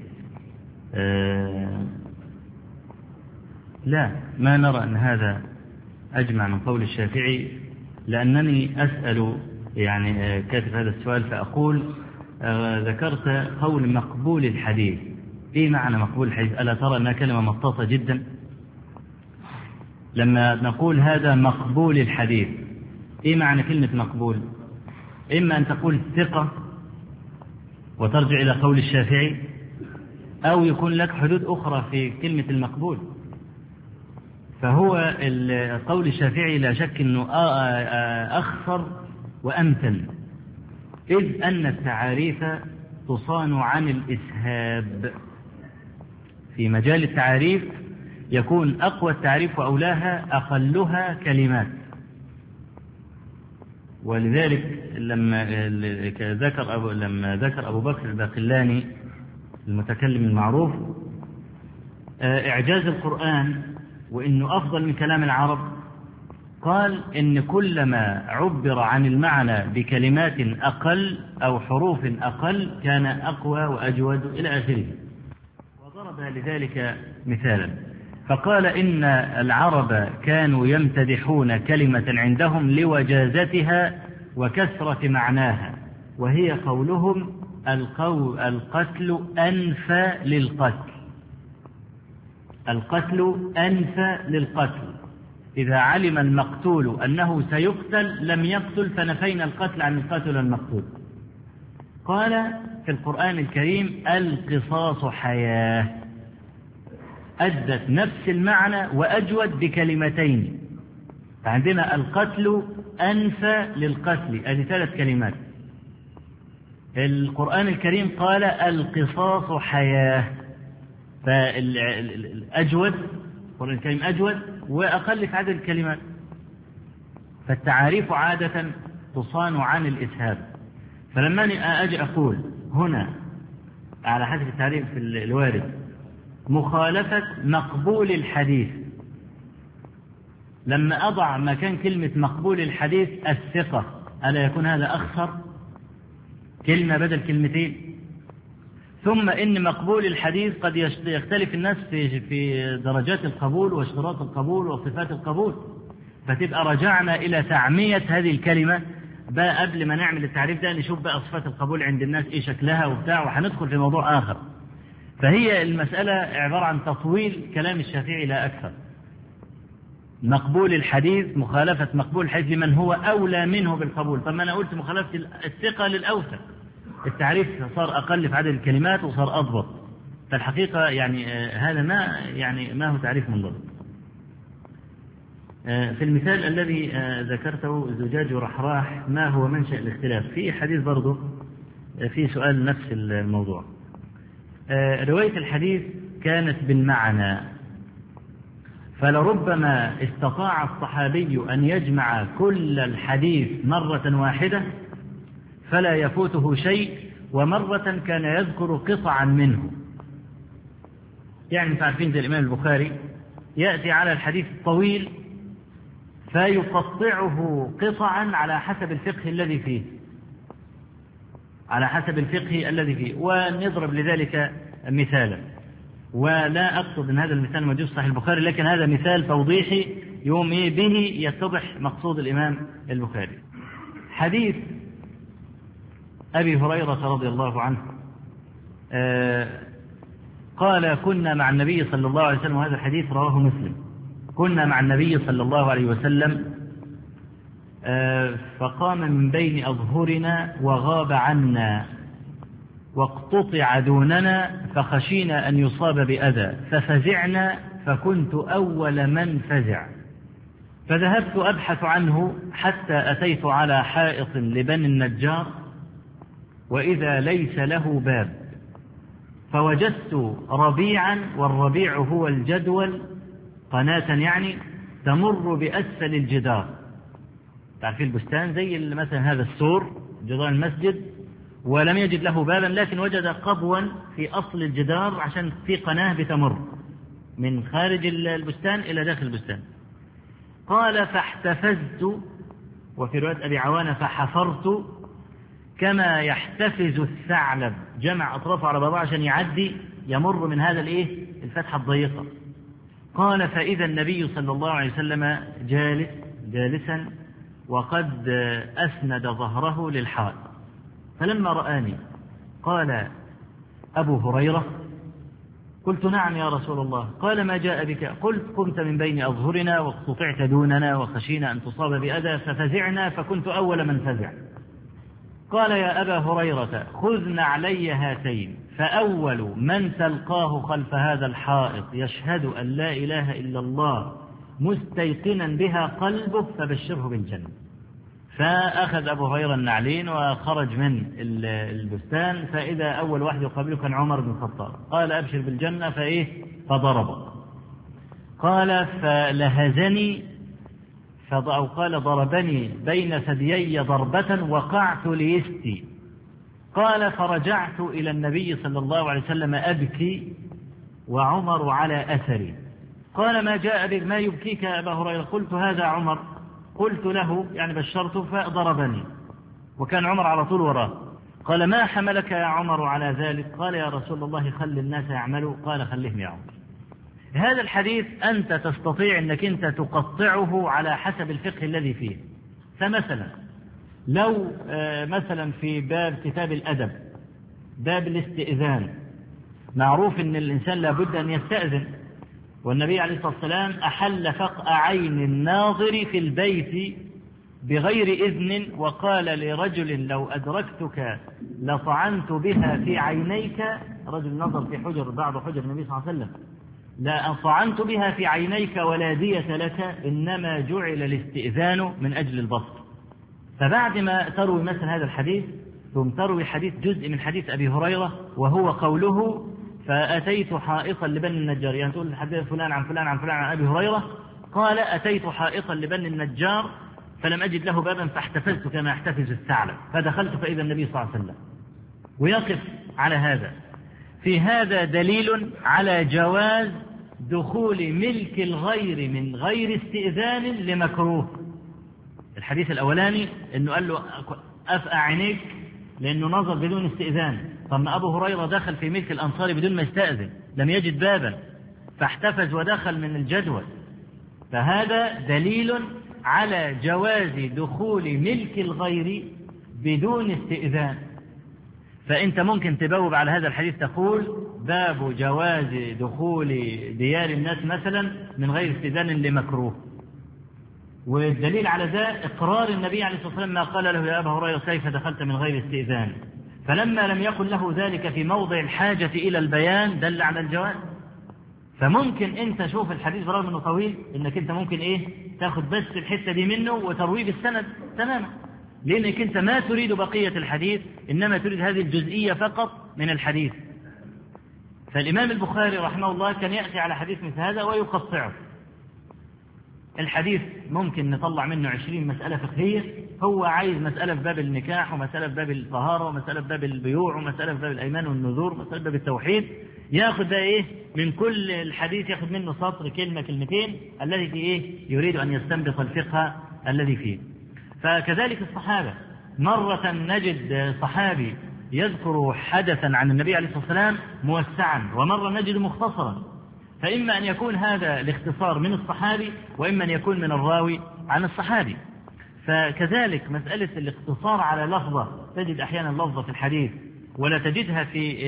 لا، ما نرى أن هذا أجمع من قول الشافعي، لأنني أسأل يعني كاتب هذا السؤال فأقول ذكرت قول مقبول الحديث. إيه معنى مقبول الحديث؟ ألا ترى أنها كلمة مطاطة جدا؟ لما نقول هذا مقبول الحديث، إيه معنى كلمة مقبول؟ إما أن تقول ثقة وترجع إلى قول الشافعي، أو يكون لك حدود أخرى في كلمة المقبول. فهو قول الشافعي لا شك أنه أخصر وأمتن، إذ أن التعاريف تصان عن الإسهاب. في مجال التعاريف يكون أقوى التعريف وأولاها أقلها كلمات. ولذلك لما ذكر أبو بكر الباقلاني المتكلم المعروف إعجاز القرآن وإنه أفضل من كلام العرب، قال إن كلما عبر عن المعنى بكلمات أقل أو حروف أقل كان أقوى وأجود إلى آخره، وضرب لذلك مثالا فقال إن العرب كانوا يمتدحون كلمة عندهم لوجازتها وكثرة معناها، وهي قولهم القتل أنفى للقتل. القتل أنفى للقتل، إذا علم المقتول أنه سيقتل لم يقتل، فنفينا القتل عن القاتل المقتول. قال في القرآن الكريم القصاص حياة، أدت نفس المعنى وأجود بكلمتين. فعندنا القتل أنفى للقتل، هذه 3 كلمات. القرآن الكريم قال القصاص حياة، فالأجود القرآن الكريم أجود وأقل في عدد الكلمات. فالتعاريف عادة تصان عن الإسهاب. فلما أجي أقول هنا على حسب التعريف الوارد مخالفة مقبول الحديث، لما أضع مكان كلمة مقبول الحديث الثقة، ألا يكون هذا أخسر كلمة بدل كلمتين؟ ثم إن مقبول الحديث قد يختلف الناس في درجات القبول واشتراط القبول وصفات القبول، فتبقى رجعنا إلى تعمية هذه الكلمة بقى قبل ما نعمل التعريف ده، نشوف بقى صفات القبول عند الناس إيه شكلها وبتاع، وهندخل في موضوع آخر. فهي المسألة عبارة عن تطويل كلام الشافعي لا أكثر. مقبول الحديث مخالفة مقبول الحديث لمن هو أولى منه بالقبول. طب ما أنا قلت مخالفة الثقة للأوثق، التعريف صار أقل في عدد الكلمات وصار أضبط. فالحقيقة يعني هذا ما هو تعريف منضبط. في المثال الذي ذكرته زجاج ورحراح، ما هو منشأ الاختلاف؟ في حديث برضه في سؤال نفس الموضوع. رواية الحديث كانت بالمعنى، فلربما استطاع الصحابي أن يجمع كل الحديث مرة واحدة فلا يفوته شيء، ومرة كان يذكر قطعا منه. يعني انتم عارفين زي الإمام البخاري يأتي على الحديث الطويل فيقطعه قطعا على حسب الفقه الذي فيه، على حسب الفقه الذي فيه. ونضرب لذلك مثالا، ولا أقصد أن هذا المثال موجود في صحيح البخاري، لكن هذا مثال توضيحي يوم به يتضح مقصود الإمام البخاري. حديث أبي هريرة رضي الله عنه قال كنا مع النبي صلى الله عليه وسلم، وهذا الحديث رواه مسلم، كنا مع النبي صلى الله عليه وسلم فقام من بين أظهرنا وغاب عنا واقتطع دوننا فخشينا أن يصاب بأذى ففزعنا فكنت أول من فزع، فذهبت أبحث عنه حتى أتيت على حائط لبني النجار وإذا ليس له باب، فوجدت ربيعا، والربيع هو الجدول، قناة يعني تمر بأسفل الجدار. تعرفين البستان زي مثلا هذا السور جدار المسجد، ولم يجد له بابا لكن وجد قبوا في أصل الجدار عشان في قناة بتمر من خارج البستان إلى داخل البستان. قال فاحتفزت، وفي رواية أبي عوانة فحفرت كما يحتفز الثعلب، جمع أطرافه على بعضها عشان يعدي يمر من هذا الفتحة الضيقة. قال فإذا النبي صلى الله عليه وسلم جالسا وقد أسند ظهره للحائط، فلما رآني قال أبو هريرة، قلت نعم يا رسول الله. قال ما جاء بك؟ قلت قمت من بين أظهرنا واقتطعت دوننا وخشينا أن تصاب بأذى ففزعنا فكنت أول من فزع. قال يا أبا هريرة خذ نعلي هاتين، فأول من تلقاه خلف هذا الحائط يشهد أن لا إله إلا الله مستيقنا بها قلبه فبشره بالجنة. فأخذ أبو هريرة النعلين وخرج من البستان، فإذا أول واحد يقابله كان عمر بن الخطاب، قال أبشر بالجنة فضربه. قال فلهزني أو قال ضربني بين ثديي ضربة وقعت ليستي. قال فرجعت إلى النبي صلى الله عليه وسلم أبكي وعمر على أثري. قال ما جاء بك؟ ما يبكيك يا أبا هريرة؟ قلت هذا عمر، قلت له يعني بشرته فضربني، وكان عمر على طول وراه. قال ما حملك يا عمر على ذلك؟ قال يا رسول الله خل الناس يعملوا. قال خلهم يا عمر. هذا الحديث أنت تستطيع أنك أنت تقطعه على حسب الفقه الذي فيه. فمثلا لو مثلا في باب كتاب الأدب باب الاستئذان، معروف أن الإنسان لابد أن يستأذن، والنبي عليه الصلاة والسلام أحل فقع عين الناظر في البيت بغير إذن، وقال لرجل لو أدركتك لطعنت بها في عينيك، رجل نظر في حجر بعض حجر النبي صلى الله عليه وسلم، لا طعنت بها في عينيك ولا دية لك، إنما جعل الاستئذان من أجل البصر. فبعد ما تروي مثلا هذا الحديث ثم تروي حديث جزء من حديث أبي هريرة وهو قوله فأتيت حائطا لبني النجار، يعني تقول حديث فلان عن فلان عن فلان عن أبي هريرة، قال أتيت حائطا لبني النجار فلم أجد له بابا فاحتفزت كما يحتفز الثعلب فدخلت فإذا النبي صلى الله عليه وسلم. ويقف على هذا. في هذا دليل على جواز دخول ملك الغير من غير استئذان لمكروه. الحديث الأولاني إنه قال له أفقع عينيك لأنه نظر بدون استئذان، ثم أبو هريرة دخل في ملك الأنصار بدون ما يستأذن، لم يجد بابا فاحتفز ودخل من الجدول، فهذا دليل على جواز دخول ملك الغير بدون استئذان. فأنت ممكن تبوب على هذا الحديث تقول باب جواز دخول ديار الناس مثلا من غير استئذان لمكروه. والدليل على ذا إقرار النبي عليه الصلاة والسلام ما قال له يا أبا هريرة كيف دخلت من غير استئذان، فلما لم يكن له ذلك في موضع الحاجة إلى البيان دل على الجواز. فممكن أنت شوف الحديث برغم أنه طويل إنك أنت ممكن تاخد بس الحتة دي منه وترويه بالسند تماما، لأنك أنت ما تريد بقية الحديث إنما تريد هذه الجزئية فقط من الحديث. فالإمام البخاري رحمه الله كان يأتي على حديث مثل هذا ويقطعه. الحديث ممكن نطلع منه 20 مسألة فقهية هو عايز مسألة في باب النكاح، ومسألة في باب الطهارة، ومسألة في باب البيوع، ومسألة في باب الأيمان والنذور، ومسألة في باب التوحيد، ياخد بقى إيه من كل الحديث، ياخد منه سطر كلمة كلمتين الذي في إيه يريد أن يستنبط الفقه الذي فيه. فكذلك الصحابة، مرة نجد صحابي يذكر حدثا عن النبي عليه الصلاة والسلام موسعا، ومرة نجد مختصرا، فإما أن يكون هذا الاختصار من الصحابي، وإما أن يكون من الراوي عن الصحابي. فكذلك مسألة الاقتصار على لفظة، تجد أحيانا لفظة في الحديث ولا تجدها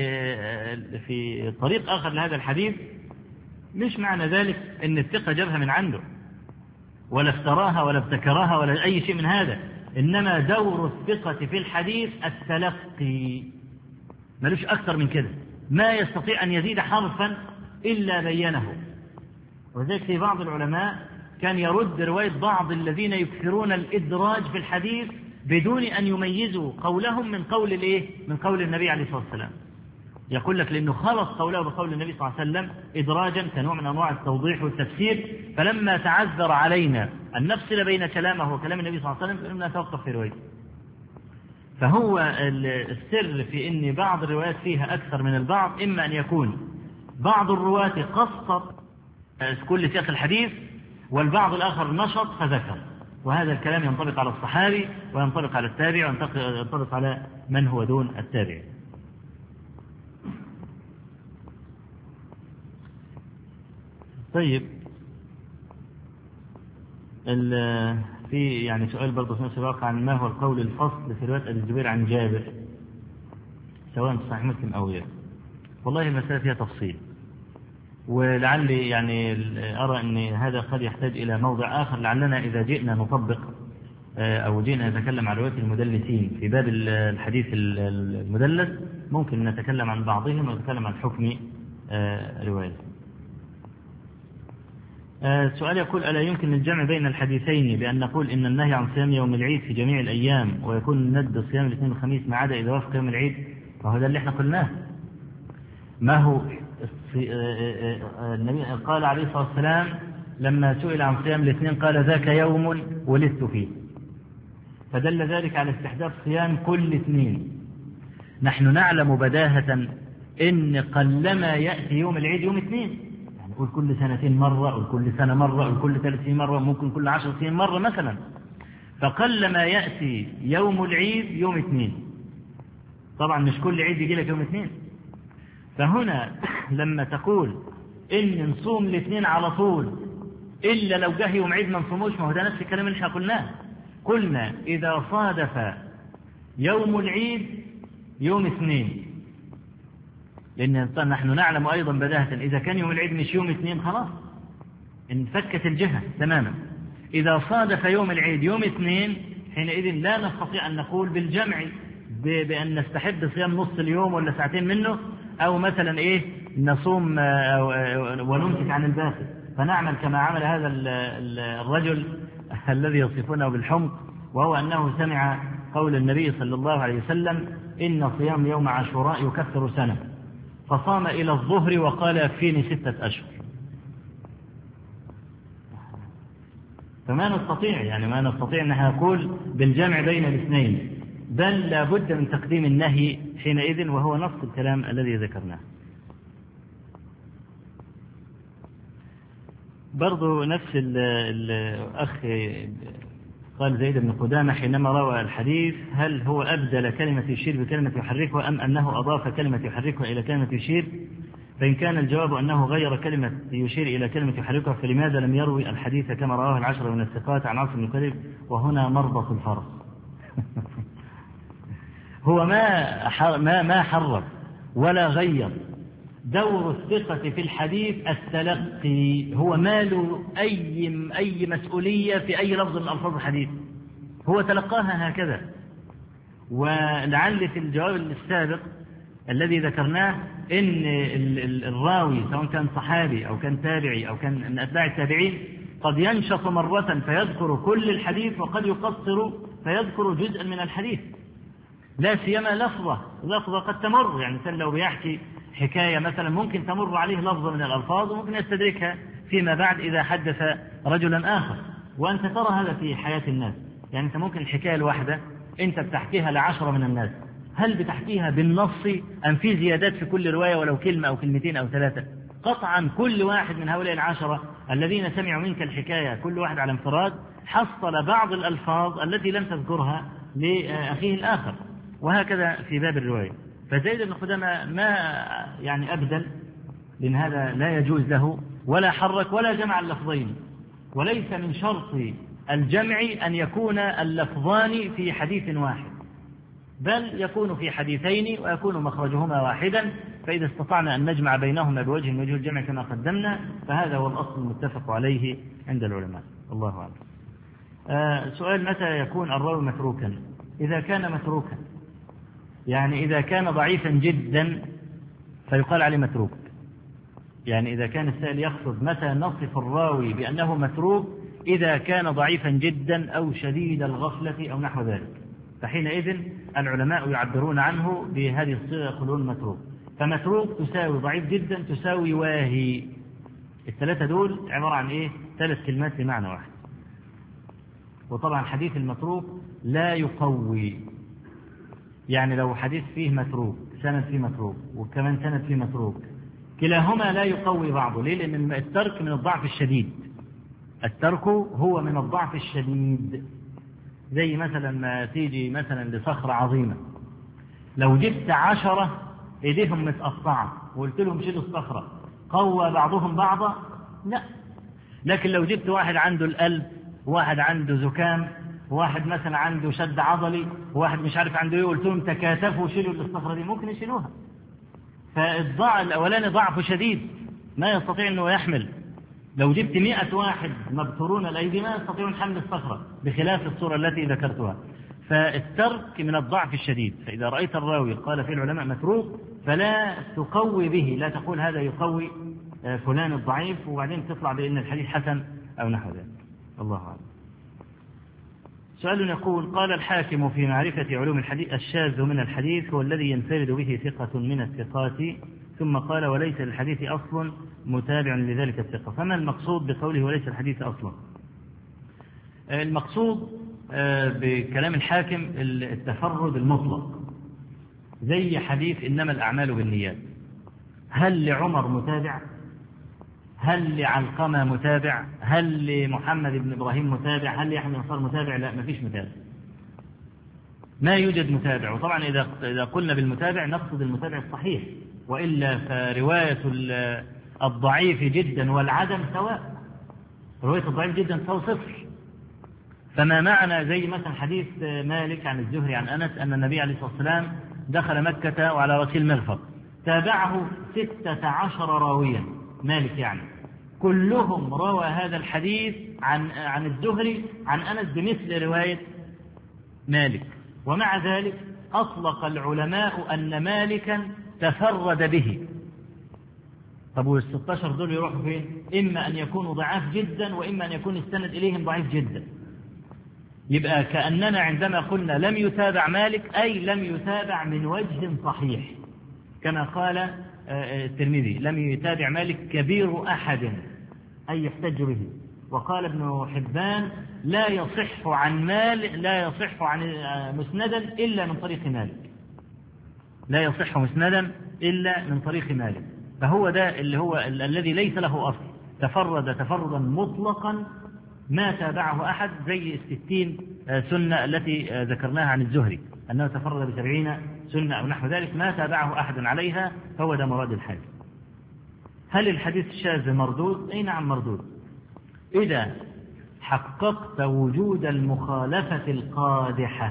في طريق آخر لهذا الحديث، مش معنى ذلك أن الثقة جابها من عنده ولا افتراها ولا ابتكرها ولا أي شيء من هذا، إنما دور الثقة في الحديث التلقي، ملوش أكثر من كده، ما يستطيع أن يزيد حرفا إلا بينه. وذلك في بعض العلماء كان يرد رواية بعض الذين يكثرون الإدراج في الحديث بدون أن يميزوا قولهم من قول الإيه؟ من قول النبي عليه الصلاة والسلام. يقول لك لأنه خلص قوله بقول النبي صلى الله عليه وسلم إدراجا كنوع من أنواع التوضيح والتفسير، فلما تعذر علينا أن نفصل بين كلامه وكلام النبي صلى الله عليه وسلم فإننا نتوقف في روايته. فهو السر في أن بعض الروايات فيها أكثر من البعض، إما أن يكون بعض الرواة قصر كل سياق الحديث، والبعض الآخر نشط فذكر، وهذا الكلام ينطبق على الصحابي وينطبق على التابع وينطبق على من هو دون التابع. طيب، في يعني سؤال برضه في نفس الواقع عن ما هو القول الفصل في رواية أبي الزبير عن جابر سواء في صحيح مسلم أو غيره. والله المسألة فيها تفصيل، ولعلي يعني أرى أن هذا قد يحتاج إلى موضع آخر، لعلنا إذا جئنا نطبق أو جئنا نتكلم عن رواية المدلسين في باب الحديث المدلس ممكن نتكلم عن بعضهم ونتكلم عن حكم روايته. السؤال يقول: ألا يمكن الجمع بين الحديثين بأن نقول إن النهي عن صيام يوم العيد في جميع الأيام، ويكون ند صيام الاثنين والخميس ما عدا إذا وافق يوم العيد؟ فهو ده اللي احنا قلناه. ما هو النبي قال عليه الصلاة والسلام لما سئل عن صيام الاثنين قال: ذاك يوم ولدت فيه، فدل ذلك على استحباب صيام كل اثنين. نحن نعلم بداهة إن قلما يأتي يوم العيد يوم اثنين، يعني قل كل سنتين مرة، أو كل سنة مرة، أو كل 3 سنين مرة، ممكن كل 10 سنين مرة مثلا، فقلما يأتي يوم العيد يوم اثنين. طبعا مش كل عيد يجي لك يوم اثنين. فهنا لما تقول إن نصوم الاثنين على طول إلا لو جه يوم عيد ما نصوموش، ما هو ده نفس الكلام اللي احنا قلناه. قلنا إذا صادف يوم العيد يوم اثنين، لأن نحن نعلم أيضا بداهة إذا كان يوم العيد مش يوم اثنين خلاص انفكت الجهة تماما. إذا صادف يوم العيد يوم اثنين حينئذ لا نستطيع أن نقول بالجمع بأن نستحب صيام نص اليوم ولا ساعتين منه، أو مثلا إيه نصوم ونمسك عن الباقي، فنعمل كما عمل هذا الرجل الذي يصفونه بالحمق، وهو أنه سمع قول النبي صلى الله عليه وسلم: إن صيام يوم عاشوراء يكفر سنة، فصام إلى الظهر وقال: يكفيني 6 أشهر. فما نستطيع ما نستطيع أن نقول بالجمع بين الاثنين، بل لابد من تقديم النهي حينئذ، وهو نص الكلام الذي ذكرناه. برضو نفس الأخ قال زيد بن قدامة حينما روى الحديث: هل هو أبدل كلمة يشير بكلمة يحركها، أم أنه أضاف كلمة يحركها إلى كلمة يشير؟ فإن كان الجواب أنه غير كلمة يشير إلى كلمة يحركها، فلماذا لم يروي الحديث كما رواه 10 من الثقات عن عاصم بن كلب؟ وهنا مربط الفرس. هو ما حرف ولا غير. دور الثقة في الحديث التلقي، هو ما له أي مسؤولية في أي لفظ من ألفاظ الحديث، هو تلقاها هكذا. ولعل في الجواب السابق الذي ذكرناه إن الراوي سواء كان صحابي أو كان تابعي أو كان من أتباع التابعين قد ينشط مرة فيذكر كل الحديث، وقد يقصر فيذكر جزءا من الحديث، لا سيما لفظة قد تمر. يعني مثلا لو بيحكي حكاية مثلا ممكن تمر عليه لفظة من الألفاظ وممكن يستدركها فيما بعد إذا حدث رجلا آخر، وأنت ترى هذا في حياة الناس. يعني أنت ممكن الحكاية الواحدة أنت بتحكيها ل10 من الناس، هل بتحكيها بالنص أم في زيادات في كل رواية ولو كلمة أو كلمتين أو 3؟ قطعا كل واحد من هؤلاء 10 الذين سمعوا منك الحكاية كل واحد على انفراد حصل بعض الألفاظ التي لم تذكرها لأخيه الآخر، وهكذا في باب الرواية. فزيد بن خدامة ما يعني أبدل، لأن هذا لا يجوز له، ولا حرك ولا جمع اللفظين، وليس من شرط الجمع أن يكون اللفظان في حديث واحد، بل يكون في حديثين ويكون مخرجهما واحدا، فإذا استطعنا أن نجمع بينهما بوجه من وجوه الجمع كما قدمنا فهذا هو الأصل المتفق عليه عند العلماء. الله أعلم. سؤال: متى يكون الراوي متروكا؟ إذا كان متروكا يعني إذا كان ضعيفا جدا فيقال عليه متروك. يعني إذا كان السائل يقصد متى نصف الراوي بأنه متروك، إذا كان ضعيفا جدا أو شديد الغفلة أو نحو ذلك، فحينئذ العلماء يعبرون عنه بهذه الصيغة يقولون متروك. فمتروك تساوي ضعيف جدا تساوي واهي. الثلاثة دول عبارة عن إيه؟ 3 كلمات بمعنى واحد. وطبعا حديث المتروك لا يقوي، يعني لو حديث فيه متروك سند فيه متروك وكمان سند فيه متروك كلاهما لا يقوي بعضه. ليه؟ لأن الترك من الضعف الشديد، الترك هو من الضعف الشديد. زي مثلا ما تيجي مثلا لصخرة عظيمة، لو جبت 10 ايديهم متقطعة وقلت لهم شيلوا الصخرة، قوى بعضهم بعضا؟ لا. لكن لو جبت واحد عنده القلب، واحد عنده زكام، واحد مثلا عنده شد عضلي، واحد مش عارف عنده ايه، قلت لهم تكاتفوا شيلوا الصخرة دي، ممكن يشيلوها. فالضعف الأولاني ضعف شديد ما يستطيع أنه يحمل. لو جبت 100 واحد مبتورون الأيدي ما يستطيعون حمل الصخرة، بخلاف الصورة التي ذكرتها. فالترك من الضعف الشديد. فإذا رأيت الراوي قال فيه العلماء متروك فلا تقوي به، لا تقول هذا يقوي فلان الضعيف وبعدين تطلع بأن الحديث حسن أو نحو ذلك. الله أعلم. سؤال يقول: قال الحاكم في معرفة علوم الحديث: الشاذ من الحديث هو الذي ينفرد به ثقة من الثقات، ثم قال: وليس للحديث أصل متابع لذلك الثقة. فما المقصود بقوله وليس الحديث أصلا؟ المقصود بكلام الحاكم التفرد المطلق، زي حديث إنما الأعمال بالنيات. هل لعمر متابع؟ هل لعلقمة متابع؟ هل لمحمد بن إبراهيم متابع؟ هل لأحمد نصار متابع؟ لا، ما فيش متابع، ما يوجد متابع. وطبعا إذا قلنا بالمتابع نقصد المتابع الصحيح، وإلا فرواية الضعيف جدا والعدم سواء، رواية الضعيف جدا تساوي 0. فما معنى زي مثلا حديث مالك عن الزهري عن أنس أن النبي عليه الصلاة والسلام دخل مكة وعلى رأسه المغفر، تابعه 16 راويا، مالك يعني كلهم روى هذا الحديث عن الزهري عن أنس بمثل رواية مالك، ومع ذلك أطلق العلماء أن مالكا تفرد به. طب وال16 دول يروحوا فين؟ إما أن يكونوا ضعاف جدا وإما أن يكون السند إليهم ضعيف جدا. يبقى كأننا عندما قلنا لم يتابع مالك أي لم يتابع من وجه صحيح، كما قال الترمذي: لم يتابع مالك كبير أحد أي يحتج به. وقال ابن حبان: لا يصح عن مسندا إلا من طريق مالك، لا يصح مسندا إلا من طريق مالك. فهو ده اللي هو الذي ليس له أصل، تفرد تفردا مطلقا ما تابعه أحد، زي 60 سنة التي ذكرناها عن الزهري أنه تفرد ب70 سنة أو نحو ذلك، ما تابعه أحد عليها، فهو ده مراد الحاكم. هل الحديث الشاذ مردود؟ أي نعم مردود، إذا حققت وجود المخالفة القادحة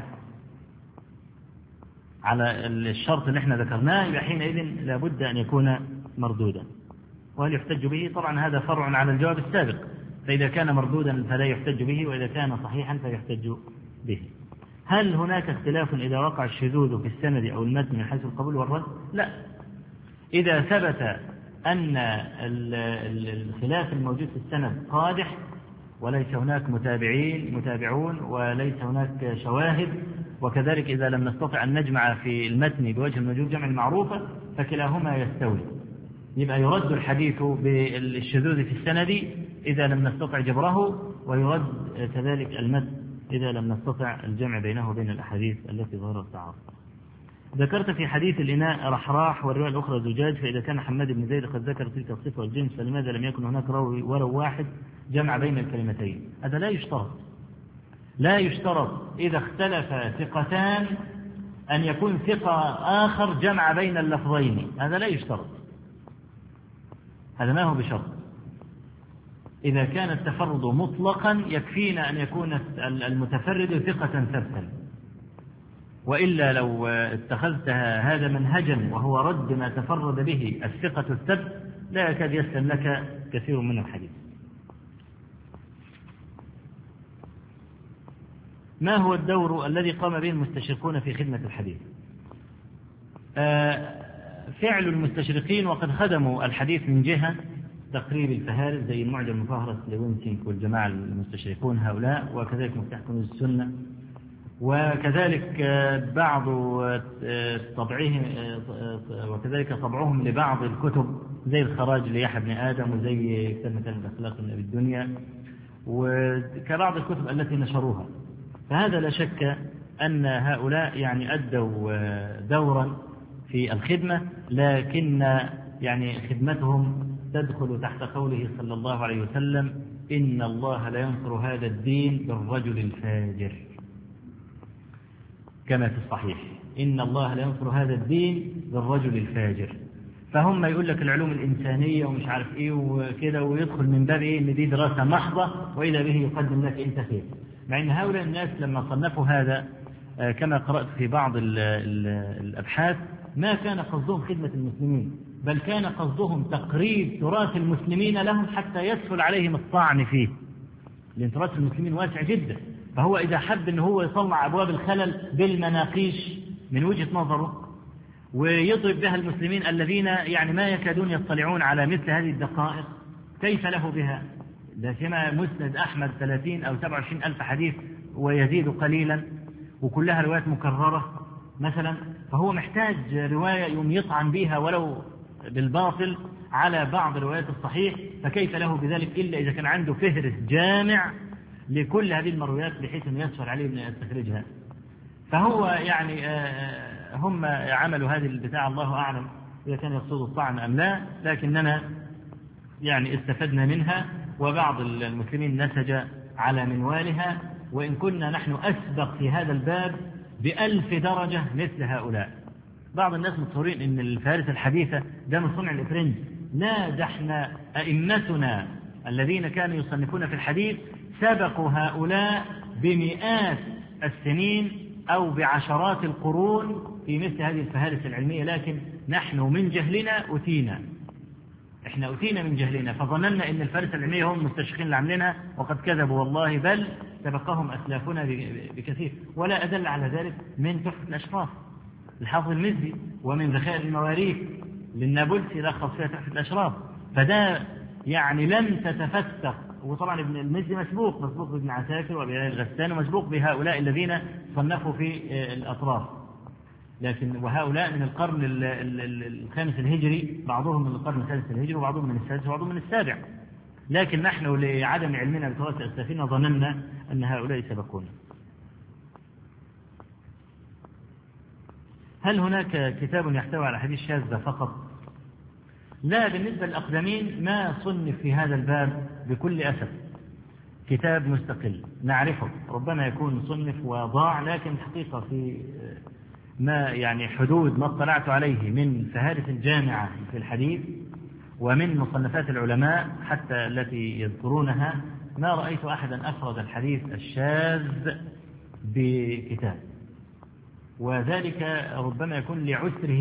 على الشرط اللي احنا ذكرناه، يبقى حينئذ لابد أن يكون مردودا. وهل يحتج به؟ طبعا هذا فرع على الجواب السابق، فإذا كان مردودا فلا يحتج به، وإذا كان صحيحا فيحتج به. هل هناك اختلاف إذا وقع الشذوذ في السند أو المتن من حيث القبول والرد؟ لا. إذا ثبت أن الخلاف الموجود في السند قادح وليس هناك متابعون وليس هناك شواهد، وكذلك إذا لم نستطع أن نجمع في المتن بوجه من وجوه الجمع المعروفة، فكلاهما يستوي. يبقى يرد الحديث بالشذوذ في السند إذا لم نستطع جبره، ويرد كذلك المتن إذا لم نستطع الجمع بينه وبين الأحاديث التي ظهرت تعارض. ذكرت في حديث الإناء رحراح والرواية الأخرى زجاج، فإذا كان حماد بن زيد قد ذكر تلك الصفة والجنس فلماذا لم يكن هناك راوي ولو واحد جمع بين الكلمتين؟ هذا لا يشترط إذا اختلف ثقتان أن يكون ثقة آخر جمع بين اللفظين، هذا لا يشترط، هذا ما هو بشرط. إذا كان التفرد مطلقا يكفينا أن يكون المتفرد ثقة ثبتا، وإلا لو اتخذت هذا منهجا وهو رد ما تفرد به الثقة الثبت لا يكاد يسلم لك كثير من الحديث. ما هو الدور الذي قام به المستشرقون في خدمة الحديث؟ فعل المستشرقين وقد خدموا الحديث من جهة تقريب الفهارس زي المعجم المفهرس لوينسينك والجماعة المستشرقون هؤلاء، وكذلك مفتاح كنوز السنة، وكذلك بعض طبعهم وكذلك طبعهم لبعض الكتب زي الخراج ليحيى بن آدم وزي كتاب مكارم الأخلاق من أبي الدنيا وكبعض الكتب التي نشروها. فهذا لا شك أن هؤلاء يعني أدوا دورا في الخدمة، لكن يعني خدمتهم تدخل تحت قوله صلى الله عليه وسلم: إن الله لا ينصر هذا الدين بالرجل الفاجر، كما في الصحيح: إن الله لا ينصر هذا الدين بالرجل الفاجر. فهم يقول لك العلوم الإنسانية ومش عارف إيه وكده، ويدخل من باب إيه إن دي دراسة محضة وإذا به يقدم لك أنت خير. مع أن هؤلاء الناس لما صنفوا هذا كما قرأت في بعض الأبحاث ما كان قصدهم خدمة المسلمين، بل كان قصدهم تقريب تراث المسلمين لهم حتى يسهل عليهم الطعن فيه، لأن تراث المسلمين واسع جدا. فهو إذا حب أنه هو يصنع أبواب الخلل بالمناقيش من وجهة نظره ويضرب بها المسلمين الذين يعني ما يكادون يطلعون على مثل هذه الدقائق، كيف له بها؟ ده كما مسند أحمد 30 أو 27 ألف حديث ويزيد قليلا وكلها روايات مكررة مثلا، فهو محتاج رواية يوم يطعن بها ولو بالباطل على بعض روايات الصحيح، فكيف له بذلك إلا إذا كان عنده فهرس جامع لكل هذه المرويات بحيث أن يسهل عليه أن يستخرجها. فهو يعني هم عملوا هذه البتاع، الله أعلم إذا كان يقصدوا الطعن أم لا، لكننا يعني استفدنا منها، وبعض المسلمين نسج على منوالها، وإن كنا نحن أسبق في هذا الباب ب1000 درجة مثل هؤلاء. بعض الناس متصورين أن الفارس الحديثة ده من صنع الإفرنج، لا، ده احنا أئمتنا الذين كانوا يصنفون في الحديث سبقوا هؤلاء بمئات السنين أو بعشرات القرون في مثل هذه الفهارس العلمية، لكن نحن من جهلنا احنا أتينا من جهلنا فظننا أن الفهارس العلمية هم المستشرقين اللي عاملينها، وقد كذبوا والله، بل سبقهم أسلافنا بكثير. ولا أدل على ذلك من تحفة الأشراف الحافظ المزي، ومن ذخائر المواريث للنابلسي لخص فيها تحفة الأشراف. فده يعني لم تتفتق، وطبعا ابن المزي مسبوق بابن عساكر وابي الغسان ومسبوق بهؤلاء الذين صنفوا في الأطراف، لكن وهؤلاء من القرن الخامس الهجري، بعضهم من القرن السادس الهجري وبعضهم من السادس وبعضهم من السابع، لكن نحن لعدم علمنا بتراث أسلافنا ظننا أن هؤلاء سبقونا. هل هناك كتاب يحتوي على حديث شاذة فقط؟ لا، بالنسبة للأقدمين ما صنف في هذا الباب بكل أسف كتاب مستقل نعرفه، ربما يكون صنف وضاع، لكن حقيقة في ما يعني حدود ما اطلعت عليه من فهارس الجامعة في الحديث ومن مصنفات العلماء حتى التي يذكرونها، ما رأيت أحدا أفرد الحديث الشاذ بكتاب، وذلك ربما يكون لعسره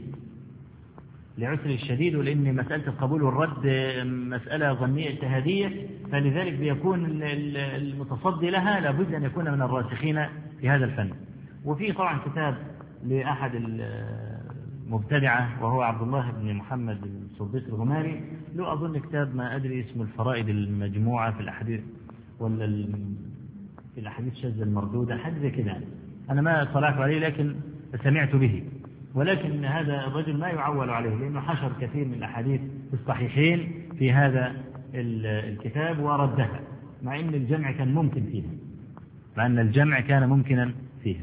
الشديد، ولأن مسألة القبول والرد مسألة ظنية اجتهادية، فلذلك بيكون المتصدي لها لابد أن يكون من الراسخين في هذا الفن. وفي طبعا كتاب لأحد المبتدعة وهو عبد الله بن محمد الصديق الغماري، له أظن كتاب ما أدري اسمه الفرائد المجموعة في الأحاديث ولا في الأحاديث الشاذة المردودة، حاجة زي كده. أنا ما اطلعت عليه لكن سمعت به، ولكن هذا الرجل ما يعول عليه لأنه حشر كثير من الأحاديث الصحيحين في هذا الكتاب وردها، مع أن الجمع كان ممكن فيها. مع أن الجمع كان ممكنا فيها.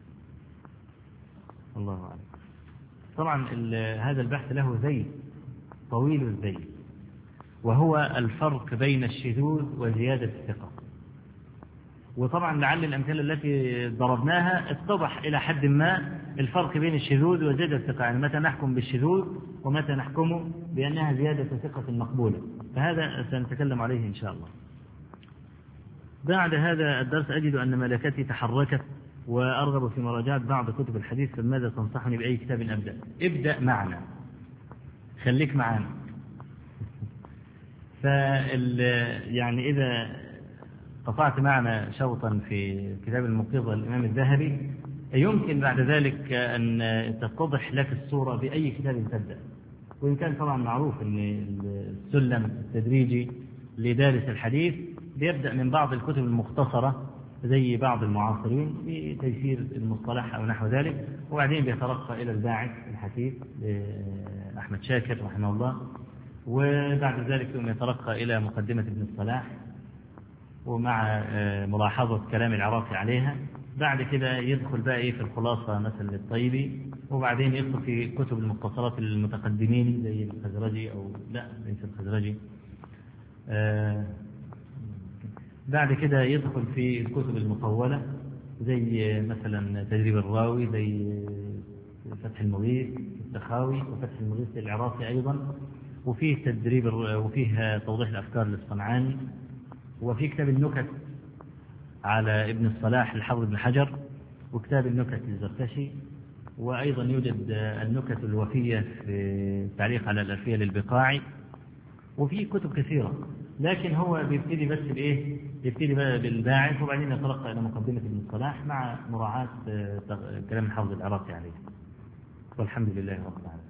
الله أعلم. طبعا هذا البحث له ذيل طويل الذيل، وهو الفرق بين الشذوذ وزيادة الثقة. وطبعا لعل الأمثلة التي ضربناها اتضح إلى حد ما الفرق بين الشذوذ وزيادة الثقة، يعني متى نحكم بالشذوذ ومتى نحكم بأنها زيادة ثقة مقبولة، فهذا سنتكلم عليه إن شاء الله. بعد هذا الدرس أجد أن ملكتي تحركت وأرغب في مراجعة بعض كتب الحديث، فماذا تنصحني بأي كتاب أبدأ؟ ابدأ معنا، خليك معنا. يعني إذا قطعت معنا شوطا في كتاب الموقظة للإمام الذهبي يمكن بعد ذلك أن تتضح لك الصورة بأي كتاب تبدأ. وإن كان طبعا معروف أن السلم التدريجي لدارس الحديث بيبدأ من بعض الكتب المختصرة زي بعض المعاصرين في تيسير المصطلح أو نحو ذلك، وبعدين بيترقى إلى الباعث الحديث أحمد شاكر رحمه الله، وبعد ذلك يترقى إلى مقدمة ابن الصلاح ومع ملاحظة كلام العراقي عليها. بعد كده يدخل بقى في الخلاصة مثل الطيبي، وبعدين يدخل في كتب المختصرات المتقدمين زي الخزرجي أو لا ليس الخزرجي. بعد كده يدخل في الكتب المطولة زي مثلا تدريب الراوي، زي فتح المغيث السخاوي وفتح المغيث العراقي أيضا، وفيه تدريب وفيه توضيح الأفكار للصنعاني، وفي كتاب النكت على ابن الصلاح الحافظ بن حجر، وكتاب النكت للزركشي، وأيضا يوجد النكت الوفية في التعليق على الألفية للبقاعي، وفي كتب كثيرة. لكن هو بيبتدي بس بإيه؟ يبتدي بقى بالباعث وبعدين يترقى إلى مقدمة ابن الصلاح مع مراعاة كلام الحافظ العراقي عليه. والحمد لله رب العالمين.